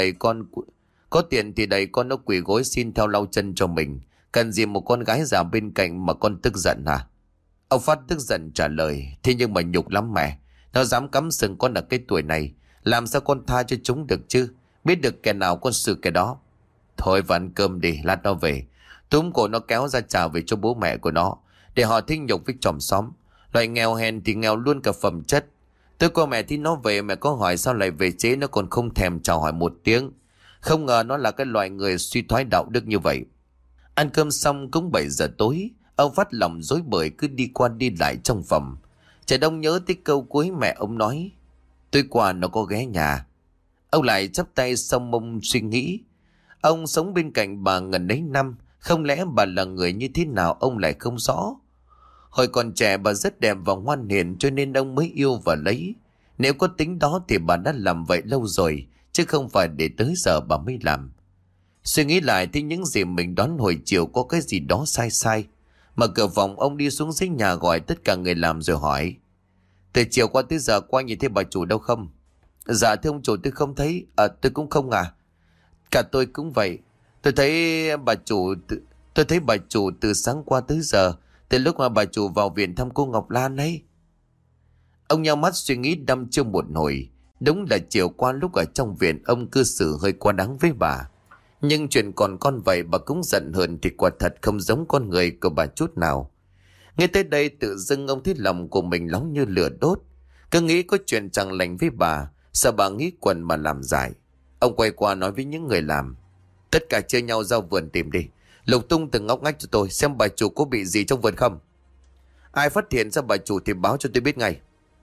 đẩy con nó quỳ gối xin theo lau chân cho mình. Cần gì một con gái già bên cạnh mà con tức giận hả? Ông Phát tức giận trả lời: thế nhưng mà nhục lắm mẹ. Nó dám cắm sừng con ở cái tuổi này, làm sao con tha cho chúng được chứ? Biết được kẻ nào con xử kẻ đó. Thôi vào ăn cơm đi, lát nó về. Túm cổ nó kéo ra trả về cho bố mẹ của nó, để họ thinh nhục với chòm xóm. Loại nghèo hèn thì nghèo luôn cả phẩm chất. Tôi qua mẹ thì nó về, mẹ có hỏi sao lại về chế nó còn không thèm chào hỏi một tiếng. Không ngờ nó là cái loại người suy thoái đạo đức như vậy. Ăn cơm xong cũng 7 giờ tối. Ông Phát lòng rối bời cứ đi qua đi lại trong phòng. Trẻ Đông nhớ tới câu cuối mẹ ông nói: tối qua nó có ghé nhà. Ông lại chắp tay xong mông suy nghĩ. Ông sống bên cạnh bà ngần ấy năm, không lẽ bà là người như thế nào ông lại không rõ. Hồi còn trẻ bà rất đẹp và ngoan hiền cho nên ông mới yêu và lấy. Nếu có tính đó thì bà đã làm vậy lâu rồi, chứ không phải để tới giờ bà mới làm. Suy nghĩ lại thì những gì mình đoán hồi chiều có cái gì đó sai sai. Mở cửa phòng, ông đi xuống dưới nhà gọi tất cả người làm rồi hỏi: từ chiều qua tới giờ qua nhìn thấy bà chủ đâu không? Dạ thưa ông chủ, tôi không thấy. Tôi cũng không à. Cả tôi cũng vậy. Tôi thấy bà chủ từ sáng qua tới giờ, từ lúc mà bà chủ vào viện thăm cô Ngọc Lan ấy. Ông nhắm mắt suy nghĩ đăm chiêu một hồi. Đúng là chiều qua lúc ở trong viện ông cư xử hơi quá đáng với bà. Nhưng chuyện còn con vậy bà cũng giận hờn thì quả thật không giống con người của bà chút nào. Nghe tới đây tự dưng ông thấy lòng của mình nóng như lửa đốt. Cứ nghĩ có chuyện chẳng lành với bà, sợ bà nghĩ quần mà làm giải. Ông quay qua nói với những người làm: tất cả chia nhau ra vườn tìm đi, lục tung từng ngóc ngách cho tôi xem bà chủ có bị gì trong vườn không. Ai phát hiện ra bà chủ thì báo cho tôi biết ngay.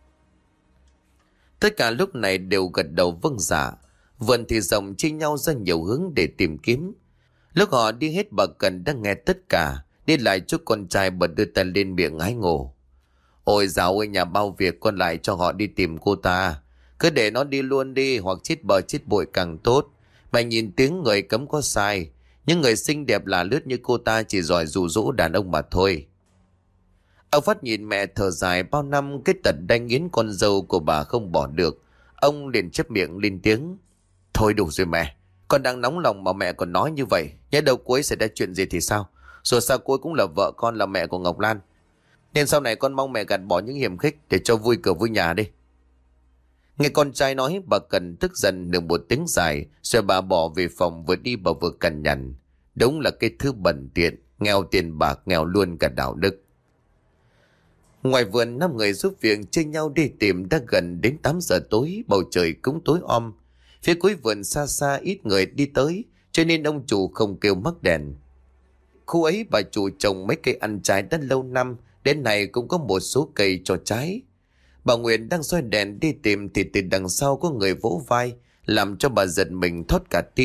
Tất cả lúc này đều gật đầu vâng dạ. Vườn thì rộng, chia nhau ra nhiều hướng để tìm kiếm. Lúc họ đi hết bà Cần đang nghe tất cả. Đi lại chút con trai bật đưa tay lên miệng hái ngộ: ôi dạo ơi, nhà bao việc, con lại cho họ đi tìm cô ta. Cứ để nó đi luôn đi, hoặc chết bờ chết bội càng tốt. Mày nhìn tiếng người cấm có sai. Những người xinh đẹp là lướt như cô ta chỉ giỏi dụ dỗ đàn ông mà thôi. Ông Phát nhìn mẹ thở dài, bao năm cái tật đanh nghiến con dâu của bà không bỏ được. Ông liền chép miệng lên tiếng: thôi đủ rồi mẹ, con đang nóng lòng mà mẹ còn nói như vậy. Nhớ đâu cuối xảy ra chuyện gì thì sao? Rồi sao cuối cũng là vợ con, là mẹ của Ngọc Lan. Nên sau này con mong mẹ gạt bỏ những hiềm khích để cho vui cửa vui nhà đi. Nghe con trai nói, bà Cần tức giận được một tiếng dài, rồi bà bỏ về phòng, vừa đi bà vừa cằn nhằn: đúng là cái thứ bẩn tiện, nghèo tiền bạc, nghèo luôn cả đạo đức. Ngoài vườn, 5 người giúp việc chia nhau đi tìm. Đã gần đến 8 giờ tối, bầu trời cũng tối om. Phía cuối vườn xa xa ít người đi tới, cho nên ông chủ không kêu mắc đèn. Khu ấy bà chủ trồng mấy cây ăn trái đã lâu năm, đến nay cũng có một số cây cho trái. Bà Nguyện đang soi đèn đi tìm thì từ đằng sau có người vỗ vai, làm cho bà giật mình thót cả tim.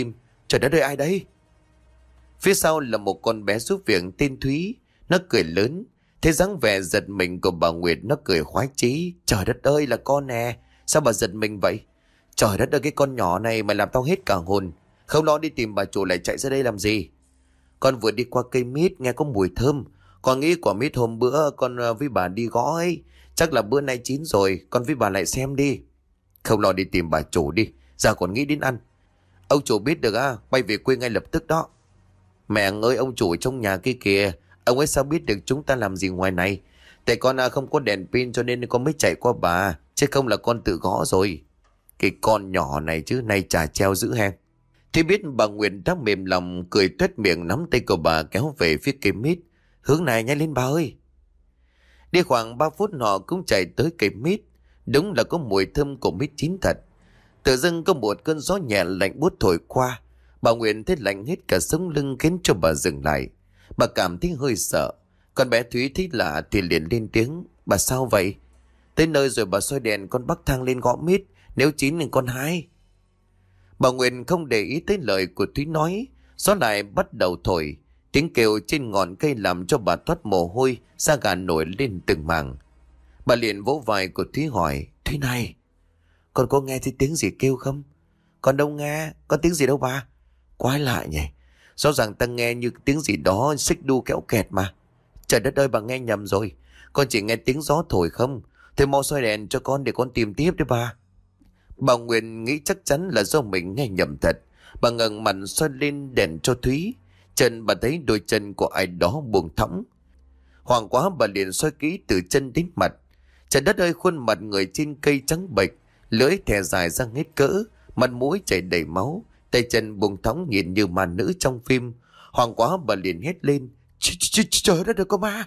Trời đất ơi, ai đây? Phía sau là một con bé giúp việc tên Thúy. Nó cười lớn. Thế dáng vẻ giật mình của bà Nguyệt, nó cười khoái chí. Trời đất ơi, là con nè. Sao bà giật mình vậy? Trời đất ơi, cái con nhỏ này mày làm tao hết cả hồn. Không lo đi tìm bà chủ lại chạy ra đây làm gì? Con vừa đi qua cây mít nghe có mùi thơm. Con nghĩ quả mít hôm bữa con với bà đi gõ ấy. Chắc là bữa nay chín rồi. Con với bà lại xem đi. Không lo đi tìm bà chủ đi. Giờ còn nghĩ đến ăn. Ông chủ biết được á, bay về quê ngay lập tức đó. Mẹ ơi, ông chủ trong nhà kia kìa. Ông ấy sao biết được chúng ta làm gì ngoài này? Tại con không có đèn pin cho nên con mới chạy qua bà. Chứ không là con tự gõ rồi. Cái con nhỏ này chứ, nay chả treo dữ hen. Thì biết bà Nguyệt đã mềm lòng, cười tuét miệng nắm tay của bà kéo về phía cây mít. Hướng này, nhanh lên bà ơi. Đi khoảng 3 phút họ cũng chạy tới cây mít. Đúng là có mùi thơm của mít chín thật. Tự dưng có một cơn gió nhẹ lạnh buốt thổi qua. Bà Nguyệt thấy lạnh hết cả sống lưng khiến cho bà dừng lại. Bà cảm thấy hơi sợ. Con bé Thúy thấy lạ thì liền lên tiếng. Bà sao vậy? Tới nơi rồi bà soi đèn, con bắc thang lên gõ mít. Nếu chín thì con hái. Bà Nguyệt không để ý tới lời của Thúy nói. Gió lại bắt đầu thổi. Tiếng kêu trên ngọn cây làm cho bà toát mồ hôi, da gà nổi lên từng mảng. Bà liền vỗ vai của Thúy hỏi. Thúy này, con có nghe thấy tiếng gì kêu không? Con đâu nghe, có tiếng gì đâu bà. Quái lạ nhỉ. Rõ ràng ta nghe như tiếng gì đó xích đu kéo kẹt mà. Trời đất ơi, bà nghe nhầm rồi. Con chỉ nghe tiếng gió thổi không. Thế mau soi đèn cho con để con tìm tiếp đấy bà. Bà Nguyên nghĩ chắc chắn là do mình nghe nhầm thật. Bà ngẩng mặt soi lên đèn cho Thúy. Chân bà thấy đôi chân của ai đó buông thõng. Hoảng quá bà liền soi kỹ từ chân đến mặt. Trời đất ơi, khuôn mặt người trên cây trắng bệch, lưỡi thè dài ra hết cỡ, mặt mũi chảy đầy máu, tay chân buông thõng nhìn như ma nữ trong phim. Hoảng quá bà liền hét lên. Trời đất ơi, có ma.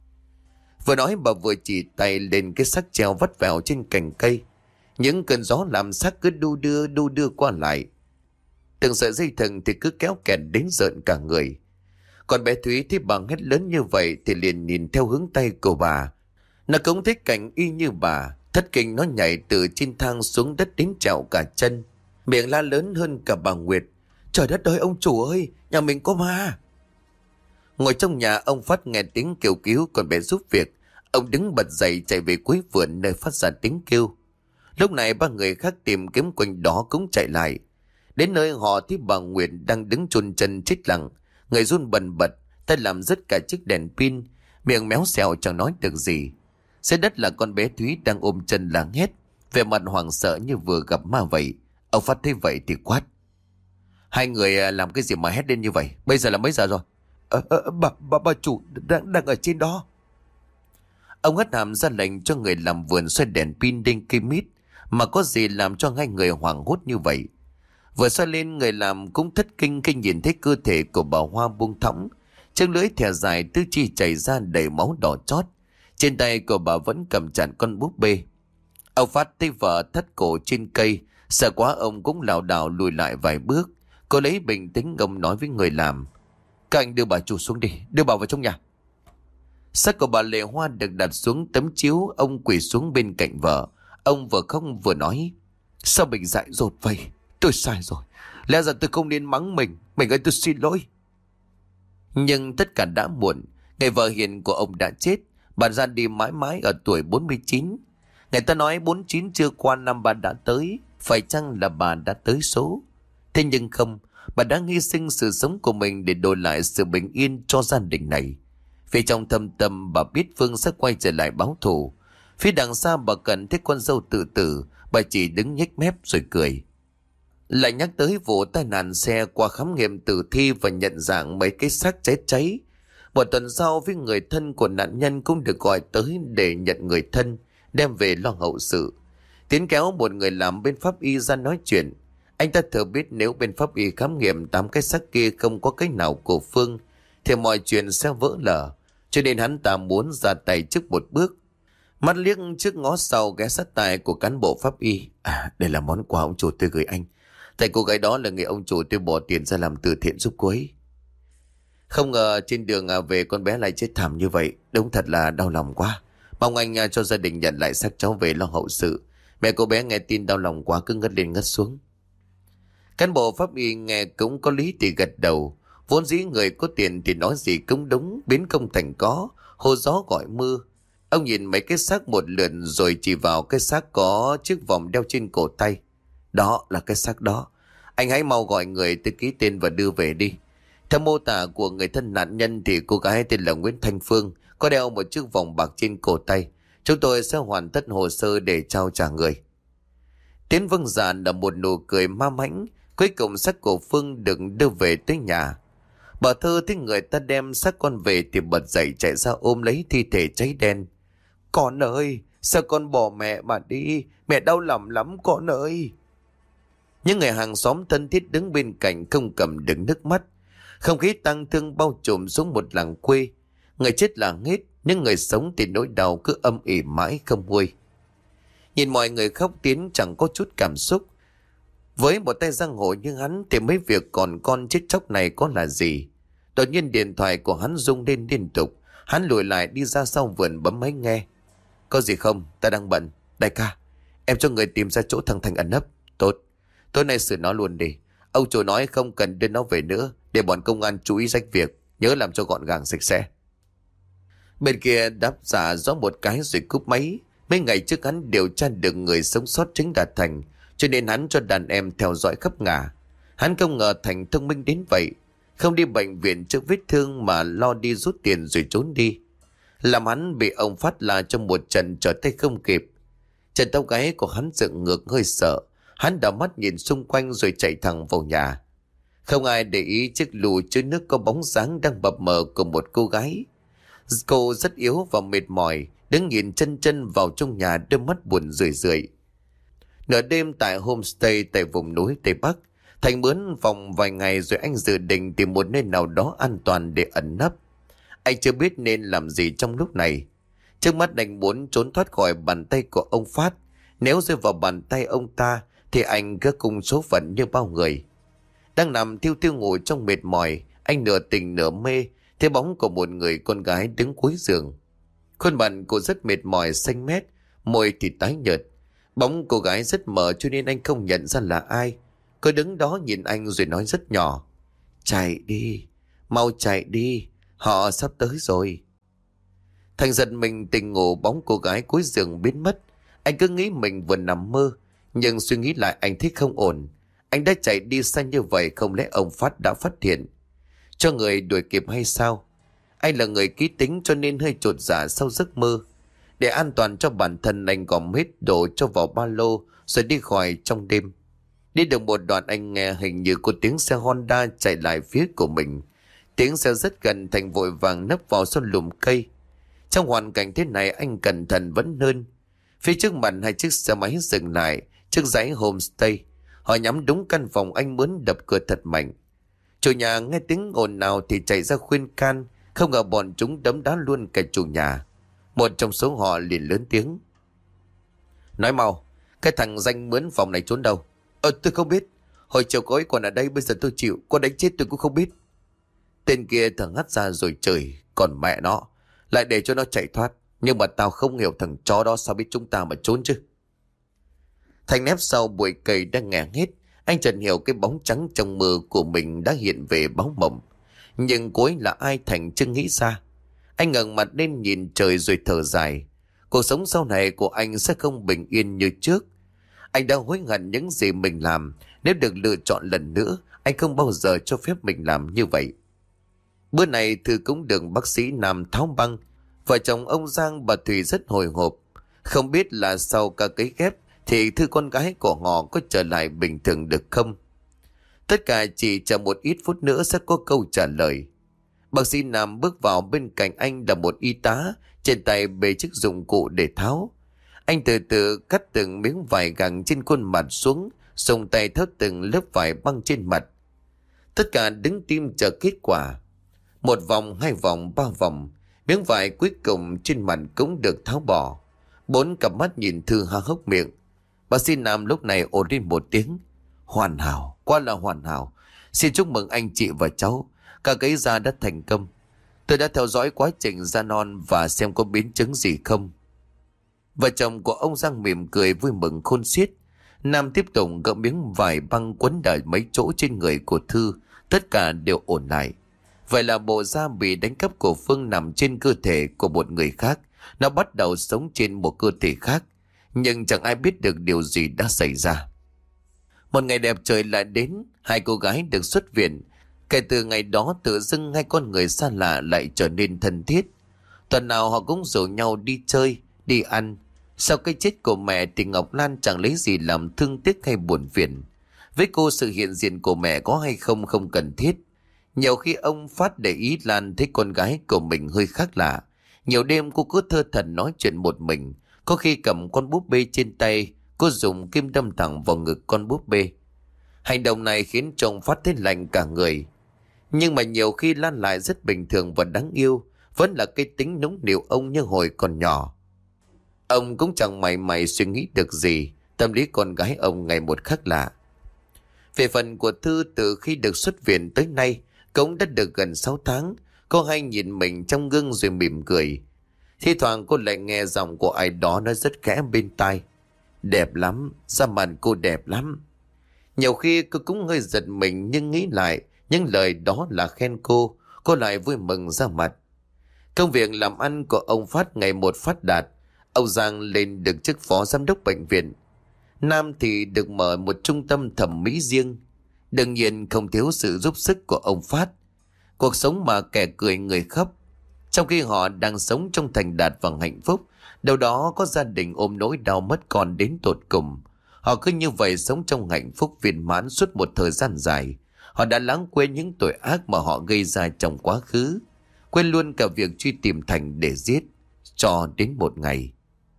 Vừa nói bà vừa chỉ tay lên cái xác treo vắt vẻo trên cành cây. Những cơn gió làm xác cứ đu đưa qua lại. Từng sợi dây thừng thì cứ kéo kẹt đến rợn cả người. Còn bé Thúy thấy bà hét lớn như vậy thì liền nhìn theo hướng tay của bà. Nó cũng thấy cảnh y như bà. Thất kinh nó nhảy từ trên thang xuống đất đến trẹo cả chân. Miệng la lớn hơn cả bà Nguyệt. Trời đất ơi, ông chủ ơi, nhà mình có ma. Ngồi trong nhà, ông Phát nghe tiếng kêu cứu còn bé giúp việc. Ông đứng bật dậy chạy về cuối vườn nơi phát ra tiếng kêu. Lúc này ba người khác tìm kiếm quanh đó cũng chạy lại. Đến nơi họ thấy bà Nguyệt đang đứng chôn chân chết lặng, người run bần bật, tay làm rớt cả chiếc đèn pin, miệng méo xẹo chẳng nói được gì. Dưới đất là con bé Thúy đang ôm chân làng hét, vẻ mặt hoảng sợ như vừa gặp ma vậy. Ông Phát thấy vậy thì quát. Hai người làm cái gì mà hét lên như vậy? Bây giờ là mấy giờ rồi? Bà chủ đang ở trên đó. Ông hất hàm ra lệnh cho người làm vườn xoay đèn pin lên cây mít, mà có gì làm cho hai người hoảng hốt như vậy. Vừa xoay lên, người làm cũng thất kinh khi nhìn thấy cơ thể của bà Hoa buông thõng, chiếc lưỡi thè dài tứ chi chảy ra đầy máu đỏ chót. Trên tay của bà vẫn cầm chặt con búp bê. Ông Phát thấy vợ thắt cổ trên cây, sợ quá ông cũng lảo đảo lùi lại vài bước. Cô lấy bình tĩnh ông nói với người làm. Các anh đưa bà chủ xuống đi, đưa bà vào trong nhà. Xác của bà Lệ Hoa được đặt xuống tấm chiếu, ông quỳ xuống bên cạnh vợ. Ông vừa khóc vừa nói. Sao mình dại dột vậy? Tôi sai rồi. Lẽ ra tôi không nên mắng mình. Mình ơi, tôi xin lỗi. Nhưng tất cả đã muộn. Người vợ hiền của ông đã chết. Bà ra đi mãi mãi ở tuổi 49. Người ta nói 49 chưa qua năm bà đã tới. Phải chăng là bà đã tới số? Thế nhưng không. Bà đã hy sinh sự sống của mình để đổi lại sự bình yên cho gia đình này. Vì trong thâm tâm bà biết Phương sẽ quay trở lại báo thù. Phía đằng xa bà cần thấy con dâu tự tử. Bà chỉ đứng nhếch mép rồi cười. Lại nhắc tới vụ tai nạn xe qua khám nghiệm tử thi và nhận dạng mấy cái xác chết cháy. Một tuần sau, với người thân của nạn nhân cũng được gọi tới để nhận người thân, đem về lo hậu sự. Tiến kéo một người làm bên pháp y ra nói chuyện. Anh ta thừa biết nếu bên pháp y khám nghiệm 8 cái xác kia không có cái nào của Phương, thì mọi chuyện sẽ vỡ lở. Cho nên hắn ta muốn ra tay trước một bước. Mắt liếc trước ngó sau ghé sát tai của cán bộ pháp y. Đây là món quà ông chủ tôi gửi anh. Tại cô gái đó là người ông chủ tôi bỏ tiền ra làm từ thiện giúp cô ấy. Không ngờ trên đường về con bé lại chết thảm như vậy. Đúng thật là đau lòng quá. Mong anh cho gia đình nhận lại xác cháu về lo hậu sự. Mẹ cô bé nghe tin đau lòng quá cứ ngất lên ngất xuống. Cán bộ pháp y nghe cũng có lý thì gật đầu. Vốn dĩ người có tiền thì nói gì cũng đúng, biến công thành có, hô gió gọi mưa. Ông nhìn mấy cái xác một lượt rồi chỉ vào cái xác có chiếc vòng đeo trên cổ tay. Đó là cái xác đó. Anh hãy mau gọi người tới ký tên và đưa về đi. Theo mô tả của người thân nạn nhân thì cô gái tên là Nguyễn Thanh Phương có đeo một chiếc vòng bạc trên cổ tay. Chúng tôi sẽ hoàn tất hồ sơ để trao trả người. Tiến vâng dạ là một nụ cười ma mãnh. Cuối cùng xác của Phương được đưa về tới nhà. Bà Thơ thấy người ta đem xác con về thì bật dậy chạy ra ôm lấy thi thể cháy đen. Con ơi, sao con bỏ mẹ mà đi? Mẹ đau lòng lắm con ơi. Những người hàng xóm thân thiết đứng bên cạnh không cầm được nước mắt. Không khí tang thương bao trùm xuống một làng quê. Người chết là hết, nhưng người sống thì nỗi đau cứ âm ỉ mãi không nguôi. Nhìn mọi người khóc, Tiến chẳng có chút cảm xúc. Với một tay giang hồ như hắn thì mấy việc còn con chết chóc này có là gì. Đột nhiên điện thoại của hắn rung lên liên tục. Hắn lùi lại đi ra sau vườn bấm máy nghe. Có gì không? Ta đang bận. Đại ca, em cho người tìm ra chỗ thằng Thành ẩn nấp. Tốt, tối nay xử nó luôn đi. Ông chủ nói không cần đưa nó về nữa, để bọn công an chú ý rách việc, nhớ làm cho gọn gàng sạch sẽ. Bên kia đáp giả gió một cái rồi cúp máy. Mấy ngày trước hắn điều tra được người sống sót chính là Thành, cho nên hắn cho đàn em theo dõi khắp ngả. Hắn không ngờ Thành thông minh đến vậy, không đi bệnh viện trước vết thương mà lo đi rút tiền rồi trốn đi, làm hắn bị ông Phát la trong một trận trở tay không kịp. Trận tóc gáy của hắn dựng ngược hơi sợ. Hắn đảo mắt nhìn xung quanh rồi chạy thẳng vào nhà. Không ai để ý chiếc lù chứa nước có bóng dáng đang mập mờ của một cô gái. Cô rất yếu và mệt mỏi, đứng nhìn chân chân vào trong nhà, đôi mắt buồn rười rượi. Nửa đêm tại homestay tại vùng núi Tây Bắc, Thành mướn phòng vài ngày rồi anh dự định tìm một nơi nào đó an toàn để ẩn nấp. Anh chưa biết nên làm gì trong lúc này. Trước mắt anh muốn trốn thoát khỏi bàn tay của ông Phát. Nếu rơi vào bàn tay ông ta thì anh cứ cùng số phận như bao người. Đang nằm thiêu thiêu ngủ trong mệt mỏi, anh nửa tỉnh nửa mê thấy bóng của một người con gái đứng cuối giường. Khuôn mặt cô rất mệt mỏi, xanh mét, môi thì tái nhợt. Bóng cô gái rất mờ cho nên anh không nhận ra là ai. Cô đứng đó nhìn anh rồi nói rất nhỏ. Chạy đi, mau chạy đi, họ sắp tới rồi. Thành giật mình tỉnh ngủ, bóng cô gái cuối giường biến mất. Anh cứ nghĩ mình vừa nằm mơ, nhưng suy nghĩ lại anh thấy không ổn. Anh đã chạy đi xa như vậy, không lẽ ông Phát đã phát hiện, cho người đuổi kịp hay sao? Anh là người kỹ tính cho nên hơi chột dạ sau giấc mơ. Để an toàn cho bản thân, anh gom hết đồ cho vào ba lô rồi đi khỏi trong đêm. Đi được một đoạn anh nghe hình như có tiếng xe Honda chạy lại phía của mình. Tiếng xe rất gần, Thành vội vàng nấp vào sau lùm cây. Trong hoàn cảnh thế này anh cẩn thận vẫn hơn. Phía trước mặt hai chiếc xe máy dừng lại trước dãy homestay. Họ nhắm đúng căn phòng anh mướn, đập cửa thật mạnh. Chủ nhà nghe tiếng ồn nào thì chạy ra khuyên can, không ngờ bọn chúng đấm đá luôn cả chủ nhà. Một trong số họ liền lớn tiếng. Nói mau, cái thằng danh mướn phòng này trốn đâu? Tôi không biết. Hồi chiều có ấy còn ở đây, bây giờ tôi chịu, có đánh chết tôi cũng không biết. Tên kia thở hắt ra rồi chửi. Còn mẹ nó, lại để cho nó chạy thoát. Nhưng mà tao không hiểu thằng chó đó sao biết chúng ta mà trốn chứ. Thành nép sau bụi cây đang ngả hết. Anh chợt hiểu cái bóng trắng trong mơ của mình đã hiện về báo mộng. Nhưng cô ấy là ai Thành chưa nghĩ ra. Anh ngẩng mặt lên nhìn trời rồi thở dài. Cuộc sống sau này của anh sẽ không bình yên như trước. Anh đang hối hận những gì mình làm. Nếu được lựa chọn lần nữa, anh không bao giờ cho phép mình làm như vậy. Bữa này Thư cũng được bác sĩ Nam tháo băng. Vợ chồng ông Giang bà Thùy rất hồi hộp. Không biết là sau ca cấy ghép thì Thư con gái của họ có trở lại bình thường được không? Tất cả chỉ chờ một ít phút nữa sẽ có câu trả lời. Bác sĩ Nam bước vào, bên cạnh anh là một y tá, trên tay bê chiếc dụng cụ để tháo. Anh từ từ cắt từng miếng vải gẳng trên khuôn mặt xuống, dùng tay tháo từng lớp vải băng trên mặt. Tất cả đứng tim chờ kết quả. Một vòng, hai vòng, ba vòng, miếng vải cuối cùng trên mặt cũng được tháo bỏ. 4 cặp mắt nhìn Thư há hốc miệng. Bác sĩ Nam lúc này ồ lên một tiếng. Hoàn hảo, quá là hoàn hảo. Xin chúc mừng anh chị và cháu, ca cấy da đã thành công. Tôi đã theo dõi quá trình da non và xem có biến chứng gì không. Vợ chồng của ông Giang mỉm cười vui mừng khôn xiết. Nam tiếp tục gỡ miếng vải băng quấn đầy mấy chỗ trên người của Thư. Tất cả đều ổn lại. Vậy là bộ da bị đánh cắp của Phương nằm trên cơ thể của một người khác. Nó bắt đầu sống trên một cơ thể khác. Nhưng chẳng ai biết được điều gì đã xảy ra. Một ngày đẹp trời lại đến. Hai cô gái được xuất viện. Kể từ ngày đó tự dưng hai con người xa lạ lại trở nên thân thiết. Tuần nào họ cũng rủ nhau đi chơi, đi ăn. Sau cái chết của mẹ thì Ngọc Lan chẳng lấy gì làm thương tiếc hay buồn phiền. Với cô sự hiện diện của mẹ có hay không không cần thiết. Nhiều khi ông Phát để ý Lan thấy con gái của mình hơi khác lạ. Nhiều đêm cô cứ thơ thẩn nói chuyện một mình. Có khi cầm con búp bê trên tay, cô dùng kim đâm thẳng vào ngực con búp bê. Hành động này khiến cho ông Phát thấy lạnh cả người. Nhưng mà nhiều khi Lan lại rất bình thường và đáng yêu. Vẫn là cái tính nũng nịu ông như hồi còn nhỏ. Ông cũng chẳng mảy suy nghĩ được gì. Tâm lý con gái ông ngày một khác lạ. Về phần của Thư, từ khi được xuất viện tới nay cũng đã được gần 6 tháng. Cô hay nhìn mình trong gương rồi mỉm cười. Thi thoảng cô lại nghe giọng của ai đó nói rất khẽ bên tai: đẹp lắm, da mặt cô đẹp lắm. Nhiều khi cô cũng hơi giật mình, nhưng nghĩ lại những lời đó là khen cô lại vui mừng ra mặt. Công việc làm ăn của ông Phát ngày một phát đạt. Ông Giang lên được chức phó giám đốc bệnh viện. Nam thì được mở một trung tâm thẩm mỹ riêng. Đương nhiên không thiếu sự giúp sức của ông Phát. Cuộc sống mà kẻ cười người khóc. Trong khi họ đang sống trong thành đạt và hạnh phúc, đâu đó có gia đình ôm nỗi đau mất con đến tột cùng. Họ cứ như vậy sống trong hạnh phúc viên mãn suốt một thời gian dài. Họ đã lãng quên những tội ác mà họ gây ra trong quá khứ. Quên luôn cả việc truy tìm Thành để giết. Cho đến một ngày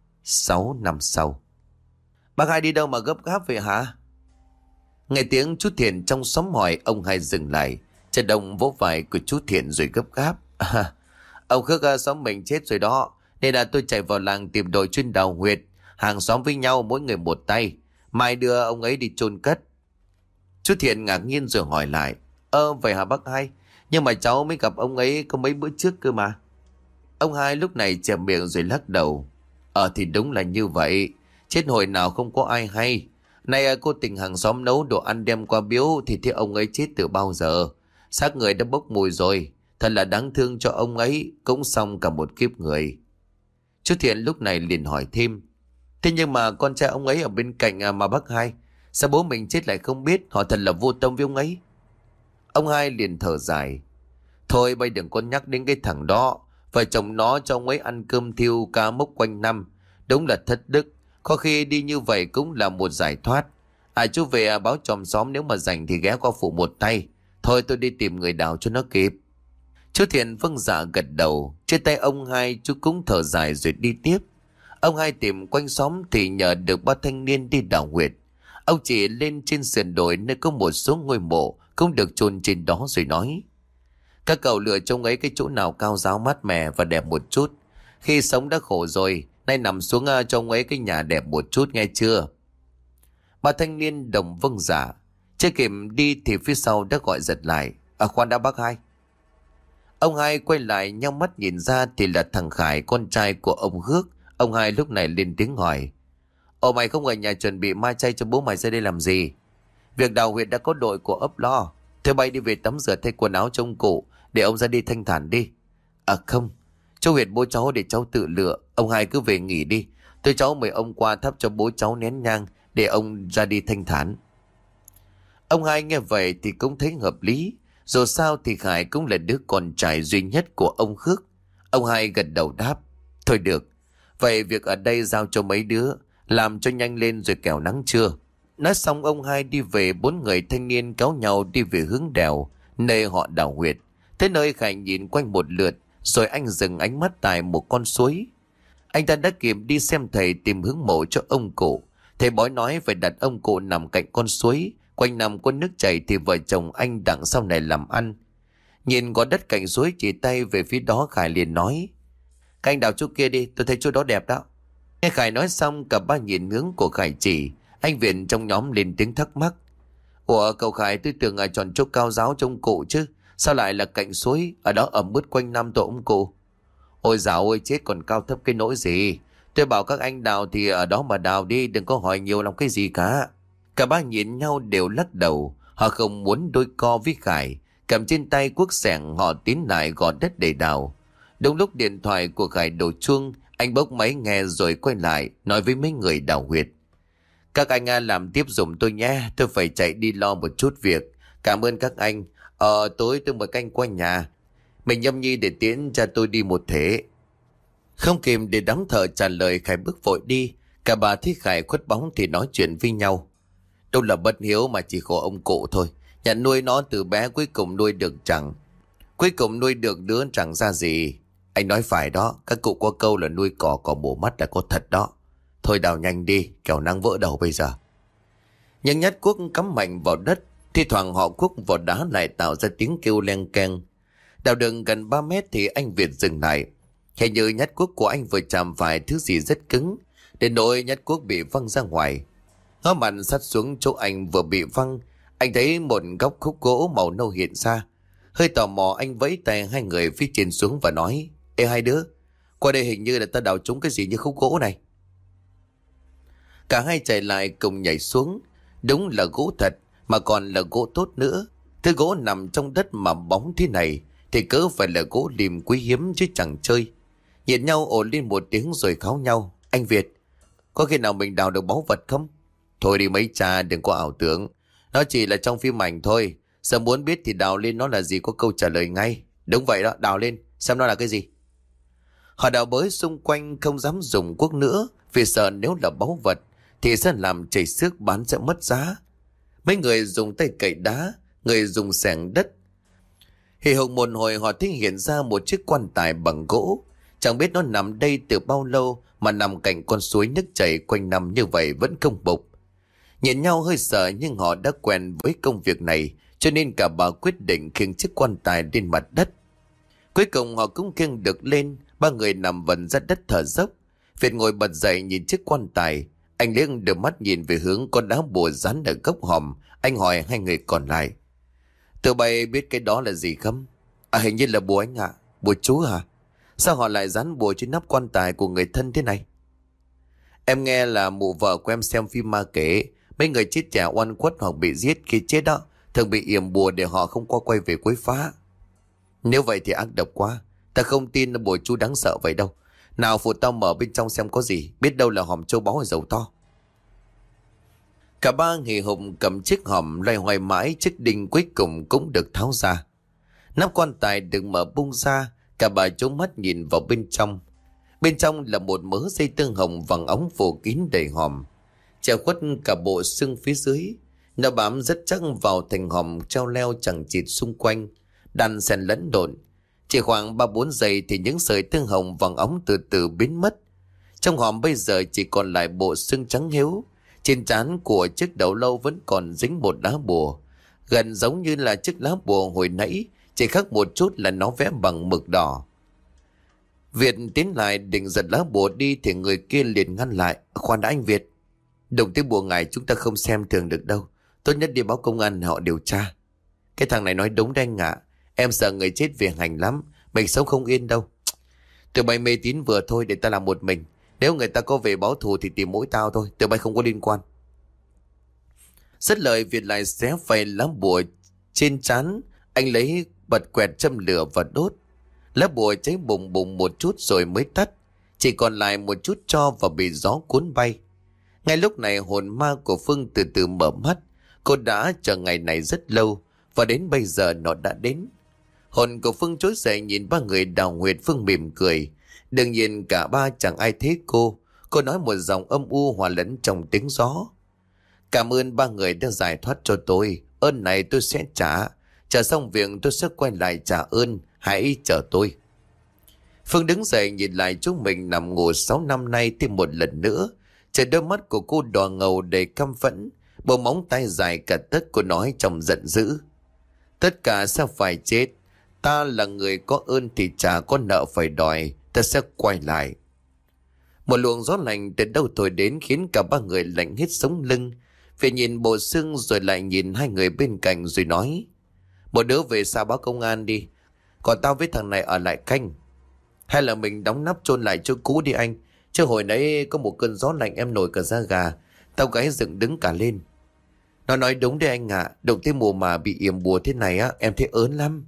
6 năm sau. Bác Hai đi đâu mà gấp gáp vậy hả? Nghe tiếng chú Thiện trong xóm hỏi, ông Hai dừng lại. Chân đông vỗ vai của chú Thiện rồi gấp gáp: ông Khước xóm mình chết rồi đó. Nên là tôi chạy vào làng tìm đội chuyên đào huyệt. Hàng xóm với nhau mỗi người một tay. Mai đưa ông ấy đi chôn cất. Chú Thiện ngạc nhiên rồi hỏi lại: vậy hả bác Hai? Nhưng mà cháu mới gặp ông ấy có mấy bữa trước cơ mà. Ông Hai lúc này chẹp miệng rồi lắc đầu: thì đúng là như vậy. Chết hồi nào không có ai hay. Nay cô tình hàng xóm nấu đồ ăn đem qua biếu thì thấy ông ấy chết từ bao giờ. Xác người đã bốc mùi rồi. Thật là đáng thương cho ông ấy. Cũng xong cả một kiếp người. Chú Thiện lúc này liền hỏi thêm: thế nhưng mà con trai ông ấy ở bên cạnh mà bác Hai, sao bố mình chết lại không biết? Họ thật là vô tâm với ông ấy. Ông Hai liền thở dài: thôi bây đừng có nhắc đến cái thằng đó. Vợ chồng nó cho ông ấy ăn cơm thiêu cá mốc quanh năm. Đúng là thất đức. Có khi đi như vậy cũng là một giải thoát. Chú về báo chòm xóm, nếu mà rảnh thì ghé qua phụ một tay. Thôi tôi đi tìm người đào cho nó kịp. Chú Thiện vâng dạ gật đầu. Trên tay ông Hai, chú cũng thở dài rồi đi tiếp. Ông Hai tìm quanh xóm thì nhờ được ba thanh niên đi đào huyệt. Ông chỉ lên trên sườn đồi nơi có một số ngôi mộ cũng được chôn trên đó rồi nói: các cậu lựa trông ấy cái chỗ nào cao ráo mát mẻ và đẹp một chút. Khi sống đã khổ rồi, nay nằm xuống trông ấy cái nhà đẹp một chút, nghe chưa? Ba thanh niên đồng vâng dạ. Chưa kịp đi thì phía sau đã gọi giật lại: khoan đã bác Hai. Ông Hai quay lại nhắm mắt nhìn ra thì là thằng Khải, con trai của ông Hước. Ông Hai lúc này lên tiếng hỏi: mày không ở nhà chuẩn bị mai chay cho bố mày ra đây làm gì? Việc đào huyệt đã có đội của ấp lo. Thôi bay đi về tắm rửa thay quần áo trông cụ, để ông ra đi thanh thản đi. Không, cho huyệt bố cháu để cháu tự lựa. Ông Hai cứ về nghỉ đi. Tôi cháu mời ông qua thắp cho bố cháu nén nhang, để ông ra đi thanh thản. Ông Hai nghe vậy thì cũng thấy hợp lý. Dù sao thì Khải cũng là đứa con trai duy nhất của ông Khước. Ông Hai gật đầu đáp: thôi được. Vậy việc ở đây giao cho mấy đứa, làm cho nhanh lên rồi kẻo nắng trưa. Nói xong ông Hai đi về. 4 người thanh niên kéo nhau đi về hướng đèo nơi họ đào huyệt. Thế nơi Khải nhìn quanh một lượt, rồi anh dừng ánh mắt tại một con suối. Anh ta đã kịp đi xem thầy tìm hướng mộ cho ông cụ. Thầy bói nói phải đặt ông cụ nằm cạnh con suối, quanh năm có nước chảy thì vợ chồng anh đặng sau này làm ăn. Nhìn có đất cạnh suối chỉ tay về phía đó, Khải liền nói: các anh đào chỗ kia đi, tôi thấy chỗ đó đẹp đó. Nghe Khải nói xong, cả ba nhìn hướng của Khải chỉ. Anh Viện trong nhóm lên tiếng thắc mắc: ủa cậu Khải, tôi tưởng chọn chỗ cao giáo cho ông cụ chứ, sao lại là cạnh suối? Ở đó ẩm ướt quanh năm tội ông cụ. Ôi dạo ơi chết, còn cao thấp cái nỗi gì. Tôi bảo các anh đào thì ở đó mà đào đi, đừng có hỏi nhiều làm cái gì cả. Cả ba nhìn nhau đều lắc đầu. Họ không muốn đôi co với Khải. Cầm trên tay cuốc xẻng họ tiến lại gò đất để đào. Đúng lúc điện thoại của Khải đổ chuông, anh bốc máy nghe rồi quay lại nói với mấy người đào huyệt: các anh làm tiếp giùm tôi nhé, tôi phải chạy đi lo một chút việc. Cảm ơn các anh. Tối tôi mời canh qua nhà. Mình nhâm nhi để tiễn cha tôi đi một thể. Không kìm để đóng thở trả lời, Khải bước vội đi. Cả bà thấy Khải khuất bóng thì nói chuyện với nhau. Đâu là bất hiếu mà chỉ khổ ông cụ thôi. Nhận nuôi nó từ bé cuối cùng nuôi được chẳng. Cuối cùng nuôi được đứa chẳng ra gì. Anh nói phải đó, các cụ có câu là nuôi cỏ cỏ mổ mắt là có thật đó. Thôi đào nhanh đi, kẻo nắng vỡ đầu bây giờ. Nhưng nhát cuốc cắm mạnh vào đất, thi thoảng họ cuốc vào đá lại tạo ra tiếng kêu leng keng. Đào đường gần 3 mét thì anh Việt dừng lại. Hình như nhát cuốc của anh vừa chạm phải thứ gì rất cứng, đến nỗi nhát cuốc bị văng ra ngoài. Ngó mặt sát xuống chỗ anh vừa bị văng, anh thấy một góc khúc gỗ màu nâu hiện ra. Hơi tò mò anh vẫy tay hai người phía trên xuống và nói: ê hai đứa, qua đây hình như là ta đào trúng cái gì như khúc gỗ này. Cả hai chạy lại cùng nhảy xuống. Đúng là gỗ thật, mà còn là gỗ tốt nữa. Thứ gỗ nằm trong đất mà bóng thế này thì cỡ phải là gỗ lim quý hiếm chứ chẳng chơi. Nhìn nhau ồ lên một tiếng rồi kháo nhau: anh Việt, có khi nào mình đào được báu vật không? Thôi đi mấy cha, đừng có ảo tưởng. Nó chỉ là trong phim ảnh thôi. Giờ muốn biết thì đào lên nó là gì có câu trả lời ngay. Đúng vậy đó, đào lên xem nó là cái gì. Họ đào bới xung quanh không dám dùng cuốc nữa, vì sợ nếu là báu vật thì sẽ làm chảy xước bán sẽ mất giá. Mấy người dùng tay cậy đá, người dùng xẻng đất. Hì hục một hồi họ thấy hiện ra một chiếc quan tài bằng gỗ. Chẳng biết nó nằm đây từ bao lâu mà nằm cạnh con suối nước chảy quanh năm như vậy vẫn không bục. Nhìn nhau hơi sợ nhưng họ đã quen với công việc này, cho nên cả bà quyết định khiêng chiếc quan tài lên mặt đất. Cuối cùng họ cũng khiêng được lên. Ba người nằm vần ra đất thở dốc. Việt ngồi bật dậy nhìn chiếc quan tài. Anh liếc đưa mắt nhìn về hướng con đá bùa dán ở gốc hòm. Anh hỏi hai người còn lại: tụi bay biết cái đó là gì không? Hình như là bùa anh ạ. Bùa chú hả? Sao họ lại dán bùa trên nắp quan tài của người thân thế này? Em nghe là mụ vợ của em xem phim ma kể, mấy người chết trẻ oan khuất hoặc bị giết khi chết đó thường bị yểm bùa để họ không qua quay về quấy phá. Nếu vậy thì ác độc quá. Ta không tin là bùa chú đáng sợ vậy đâu. Nào phụ tao mở bên trong xem có gì, biết đâu là hòm châu báu hay dầu to. Cả ba hì hùng cầm chiếc hòm loay hoay mãi, chiếc đinh cuối cùng cũng được tháo ra. Nắp quan tài được mở bung ra. Cả bà trố mắt nhìn vào bên trong. Bên trong là một mớ dây tương hồng vàng óng phủ kín đầy hòm, che khuất cả bộ xương phía dưới. Nó bám rất chắc vào thành hòm treo leo chẳng chịt xung quanh, đan xen lẫn lộn. Chỉ khoảng 3-4 giây thì những sợi tương hồng vàng óng từ từ biến mất. Trong hòm bây giờ chỉ còn lại bộ xương trắng hiếu. Trên trán của chiếc đầu lâu vẫn còn dính một lá bùa, gần giống như là chiếc lá bùa hồi nãy, chỉ khác một chút là nó vẽ bằng mực đỏ. Việt tiến lại định giật lá bùa đi thì người kia liền ngăn lại: khoan đã anh Việt, đồng tiếng bùa ngài chúng ta không xem thường được đâu, tốt nhất đi báo công an họ điều tra. Cái thằng này nói đúng đấy anh ạ. Em sợ người chết về hành lắm, mình sống không yên đâu. Tụi bay mê tín vừa thôi, để ta làm một mình. Nếu người ta có về báo thù thì tìm mỗi tao thôi, tụi bay không có liên quan. Dứt lời Việt lại xé phẩy lá bùa trên trán. Anh lấy bật quẹt châm lửa và đốt. Lá bùa cháy bùng bùng một chút rồi mới tắt, chỉ còn lại một chút tro và bị gió cuốn bay. Ngay lúc này hồn ma của Phương từ từ mở mắt. Cô đã chờ ngày này rất lâu, và đến bây giờ nó đã đến. Hồn của Phương trỗi dậy nhìn ba người đào huyệt. Phương mỉm cười. Đương nhiên cả ba chẳng ai thấy cô. Cô nói một giọng âm u hòa lẫn trong tiếng gió: cảm ơn ba người đã giải thoát cho tôi. Ơn này tôi sẽ trả. Trả xong việc tôi sẽ quay lại trả ơn. Hãy chờ tôi. Phương đứng dậy nhìn lại chúng mình nằm ngủ 6 năm nay thêm một lần nữa. Chờ đôi mắt của cô đỏ ngầu đầy căm phẫn. Bộ móng tay dài cả tất cô nói trong giận dữ: tất cả sẽ phải chết. Ta là người có ơn thì chả có nợ phải đòi. Ta sẽ quay lại. Một luồng gió lạnh từ đâu thổi đến khiến cả ba người lạnh hết sống lưng. Phải nhìn bộ xương rồi lại nhìn hai người bên cạnh rồi nói: một đứa về xa báo công an đi, còn tao với thằng này ở lại canh. Hay là mình đóng nắp chôn lại chỗ cũ đi anh. Chứ hồi nãy có một cơn gió lạnh em nổi cả da gà, tao gáy dựng đứng cả lên. Nó nói đúng đấy anh ạ, động tới mùa mà bị yểm bùa thế này á, em thấy ớn lắm.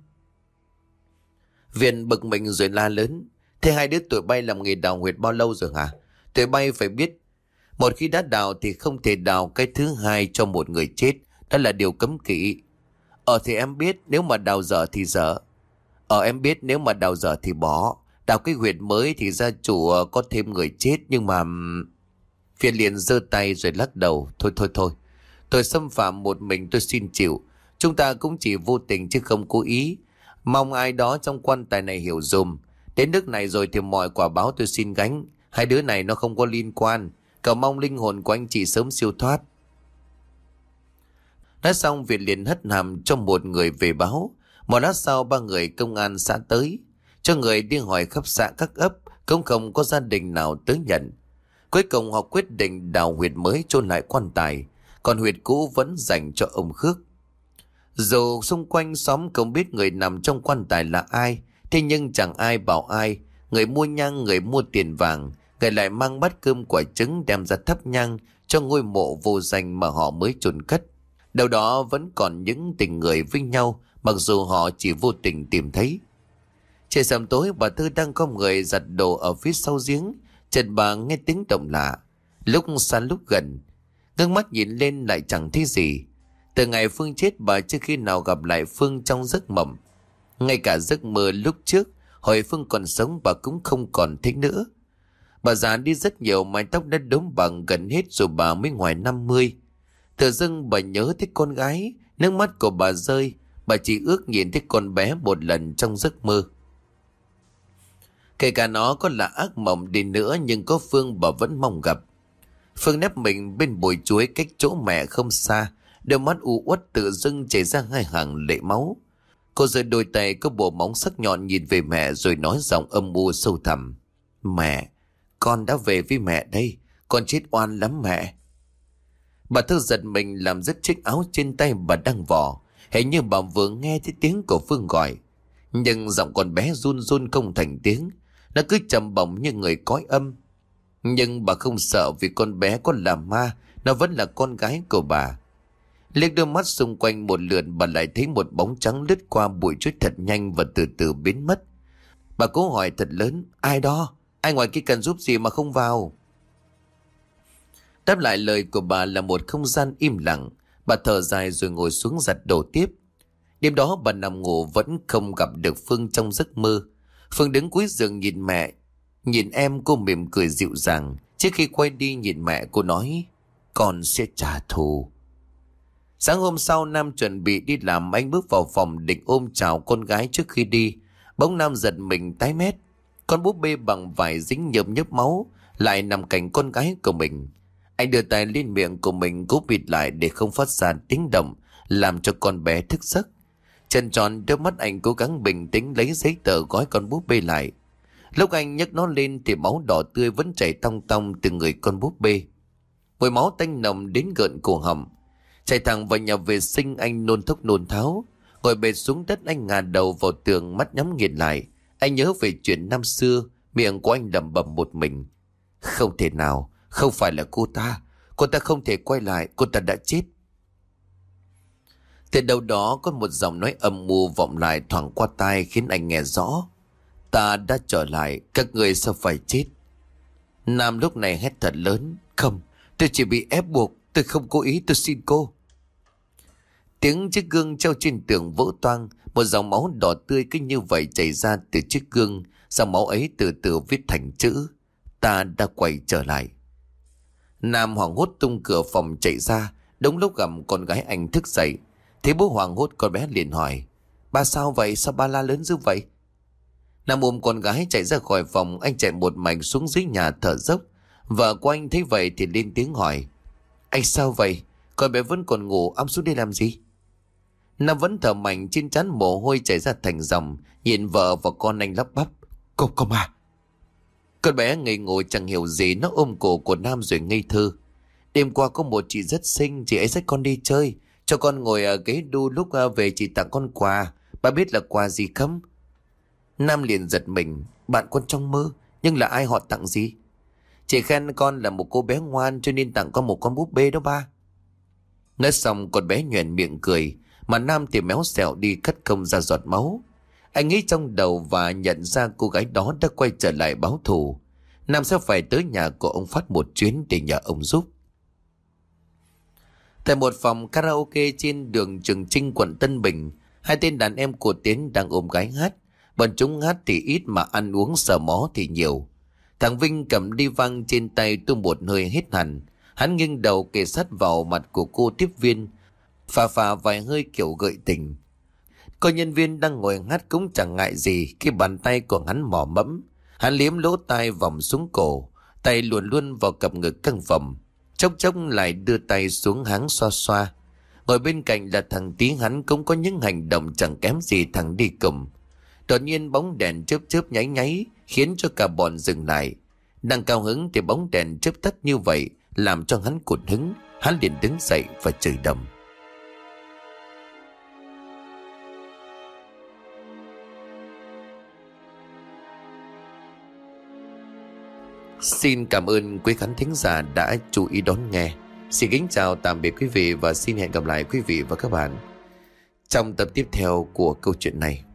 Viên bực mình rồi la lớn. Thế hai đứa tụi bay làm nghề đào huyệt bao lâu rồi hả? Tụi bay phải biết, một khi đã đào thì không thể đào cái thứ hai cho một người chết. Đó là điều cấm kỵ. Thì em biết nếu mà đào dở thì dở. Em biết nếu mà đào dở thì bỏ. Đào cái huyệt mới thì gia chủ có thêm người chết. Nhưng mà... Viên liền giơ tay rồi lắc đầu. Thôi. Tôi xâm phạm một mình tôi xin chịu. Chúng ta cũng chỉ vô tình chứ không cố ý. Mong ai đó trong quan tài này hiểu dùm. Đến nước này rồi thì mọi quả báo tôi xin gánh. Hai đứa này nó không có liên quan. Cầu mong linh hồn của anh chị sớm siêu thoát. Nói xong Việt liền hất hàm cho một người về báo. Một lát sau ba người công an xã tới. Cho người đi hỏi khắp xã các ấp. Cũng không có gia đình nào tới nhận. Cuối cùng họ quyết định đào huyệt mới chôn lại quan tài. Còn huyệt cũ vẫn dành cho ông Khước. Dù xung quanh xóm không biết người nằm trong quan tài là ai, thế nhưng chẳng ai bảo ai. Người mua nhang, người mua tiền vàng, người lại mang bát cơm quả trứng đem ra thắp nhang cho ngôi mộ vô danh mà họ mới chôn cất. Đâu đó vẫn còn những tình người với nhau, mặc dù họ chỉ vô tình tìm thấy. Trời sầm tối, bà Thư đang có người giặt đồ ở phía sau giếng. Chợt bà nghe tiếng động lạ, lúc xa lúc gần. Ngước mắt nhìn lên lại chẳng thấy gì. Từ ngày Phương chết, bà chưa khi nào gặp lại Phương trong giấc mộng. Ngay cả giấc mơ lúc trước hồi Phương còn sống bà cũng không còn thấy nữa. Bà già đi rất nhiều, mái tóc đã đốm bằng gần hết rồi bà mới ngoài 50. Tự dưng bà nhớ thấy con gái, nước mắt của bà rơi. Bà chỉ ước nhìn thấy con bé một lần trong giấc mơ. Kể cả nó có là ác mộng đi nữa, nhưng có Phương bà vẫn mong gặp. Phương nép mình bên bụi chuối cách chỗ mẹ không xa. Đôi mắt u uất tự dưng chảy ra hai hàng lệ máu. Cô giơ đôi tay có bộ móng sắc nhọn nhìn về mẹ rồi nói giọng âm u sâu thẳm. Mẹ, con đã về với mẹ đây. Con chết oan lắm mẹ. Bà Thư giật mình làm rứt chiếc áo trên tay bà đang vò. Hình như bà vừa nghe thấy tiếng của Phương gọi. Nhưng giọng con bé run run không thành tiếng. Nó cứ trầm bổng như người cõi âm. Nhưng bà không sợ vì con bé có là ma. Nó vẫn là con gái của bà. Liếc đôi mắt xung quanh một lượt, bà lại thấy một bóng trắng lướt qua bụi chuối thật nhanh và từ từ biến mất. Bà cố hỏi thật lớn. Ai đó? Ai ngoài kia cần giúp gì mà không vào? Đáp lại lời của bà là một không gian im lặng. Bà thở dài rồi ngồi xuống giặt đồ tiếp. Đêm đó bà nằm ngủ vẫn không gặp được Phương trong giấc mơ. Phương đứng cuối giường nhìn mẹ. Nhìn em, cô mỉm cười dịu dàng. Trước khi quay đi nhìn mẹ, cô nói con sẽ trả thù. Sáng hôm sau, Nam chuẩn bị đi làm. Anh bước vào phòng định ôm chào con gái trước khi đi. Bỗng Nam giật mình tái mét. Con búp bê bằng vải dính nhớp nhớp máu lại nằm cạnh con gái của mình. Anh đưa tay lên miệng của mình cố bịt lại để không phát ra tiếng động, làm cho con bé thức giấc. Trần tròn đôi mắt anh cố gắng bình tĩnh lấy giấy tờ gói con búp bê lại. Lúc anh nhấc nó lên thì máu đỏ tươi vẫn chảy tong tong từ người con búp bê. Mùi máu tanh nồng đến gợn cổ họng. Chạy thẳng vào nhà vệ sinh, anh nôn thốc nôn tháo. Ngồi bệt xuống đất, anh ngả đầu vào tường, mắt nhắm nghiền lại. Anh nhớ về chuyện năm xưa. Miệng của anh lẩm bẩm một mình. Không thể nào, không phải là cô ta. Cô ta không thể quay lại, cô ta đã chết. Từ đâu đó có một giọng nói âm mưu vọng lại thoảng qua tai khiến anh nghe rõ. Ta đã trở lại, các người sao phải chết? Nam lúc này hét thật lớn. Không, tôi chỉ bị ép buộc, tôi không cố ý, tôi xin cô. Tiếng chiếc gương treo trên tường vỡ toang. Một dòng máu đỏ tươi cứ như vậy chảy ra từ chiếc gương. Dòng máu ấy từ từ viết thành chữ. Ta đã quay trở lại. Nam hoảng hốt tung cửa phòng chạy ra. Đúng lúc gặp con gái anh thức dậy. Thấy bố hoảng hốt, con bé liền hỏi. Ba sao vậy? Sao ba la lớn dữ vậy? Nam ôm con gái chạy ra khỏi phòng. Anh chạy một mạch xuống dưới nhà thở dốc. Vợ của anh thấy vậy thì lên tiếng hỏi. Anh sao vậy? Con bé vẫn còn ngủ, ấm xuống đây làm gì? Nam vẫn thở mạnh, trên trán mồ hôi chảy ra thành dòng. Nhìn vợ và con anh lắp bắp. Cô mà. Con bé ngây ngồi chẳng hiểu gì. Nó ôm cổ của Nam rồi ngây thơ. Đêm qua có một chị rất xinh. Chị ấy dắt con đi chơi, cho con ngồi ở ghế đu. Lúc về chị tặng con quà. Bà biết là quà gì không? Nam liền giật mình. Bạn con trong mơ? Nhưng là ai, họ tặng gì? Chị khen con là một cô bé ngoan cho nên tặng con một con búp bê đó ba. Nói xong con bé nhoẻn miệng cười, mà Nam thì méo xẹo đi cất công ra giọt máu. Anh nghĩ trong đầu và nhận ra cô gái đó đã quay trở lại báo thù. Nam sẽ phải tới nhà của ông Phát một chuyến để nhờ ông giúp. Tại một phòng karaoke trên đường Trường Chinh, quận Tân Bình, hai tên đàn em của Tiến đang ôm gái hát. Bọn chúng hát thì ít mà ăn uống sờ mó thì nhiều. Thằng Vinh cầm đi văng trên tay tung một hơi hết hẳn. Hắn nghiêng đầu kề sát vào mặt của cô tiếp viên, phà phà vài hơi kiểu gợi tình. Cô nhân viên đang ngồi hát cũng chẳng ngại gì khi bàn tay của hắn mò mẫm. Hắn liếm lỗ tai vòng xuống cổ, tay luồn luôn vào cặp ngực căng phồng. Chốc chốc lại đưa tay xuống háng xoa xoa. Ngồi bên cạnh là thằng Tí, hắn cũng có những hành động chẳng kém gì thằng đi cùng. Đột nhiên bóng đèn chớp chớp nháy nháy khiến cho cả bọn dừng lại. Đang cao hứng thì bóng đèn chớp tắt như vậy làm cho hắn cụt hứng. Hắn liền đứng dậy và chửi đầm. Xin cảm ơn quý khán thính giả đã chú ý đón nghe. Xin kính chào tạm biệt quý vị và xin hẹn gặp lại quý vị và các bạn trong tập tiếp theo của câu chuyện này.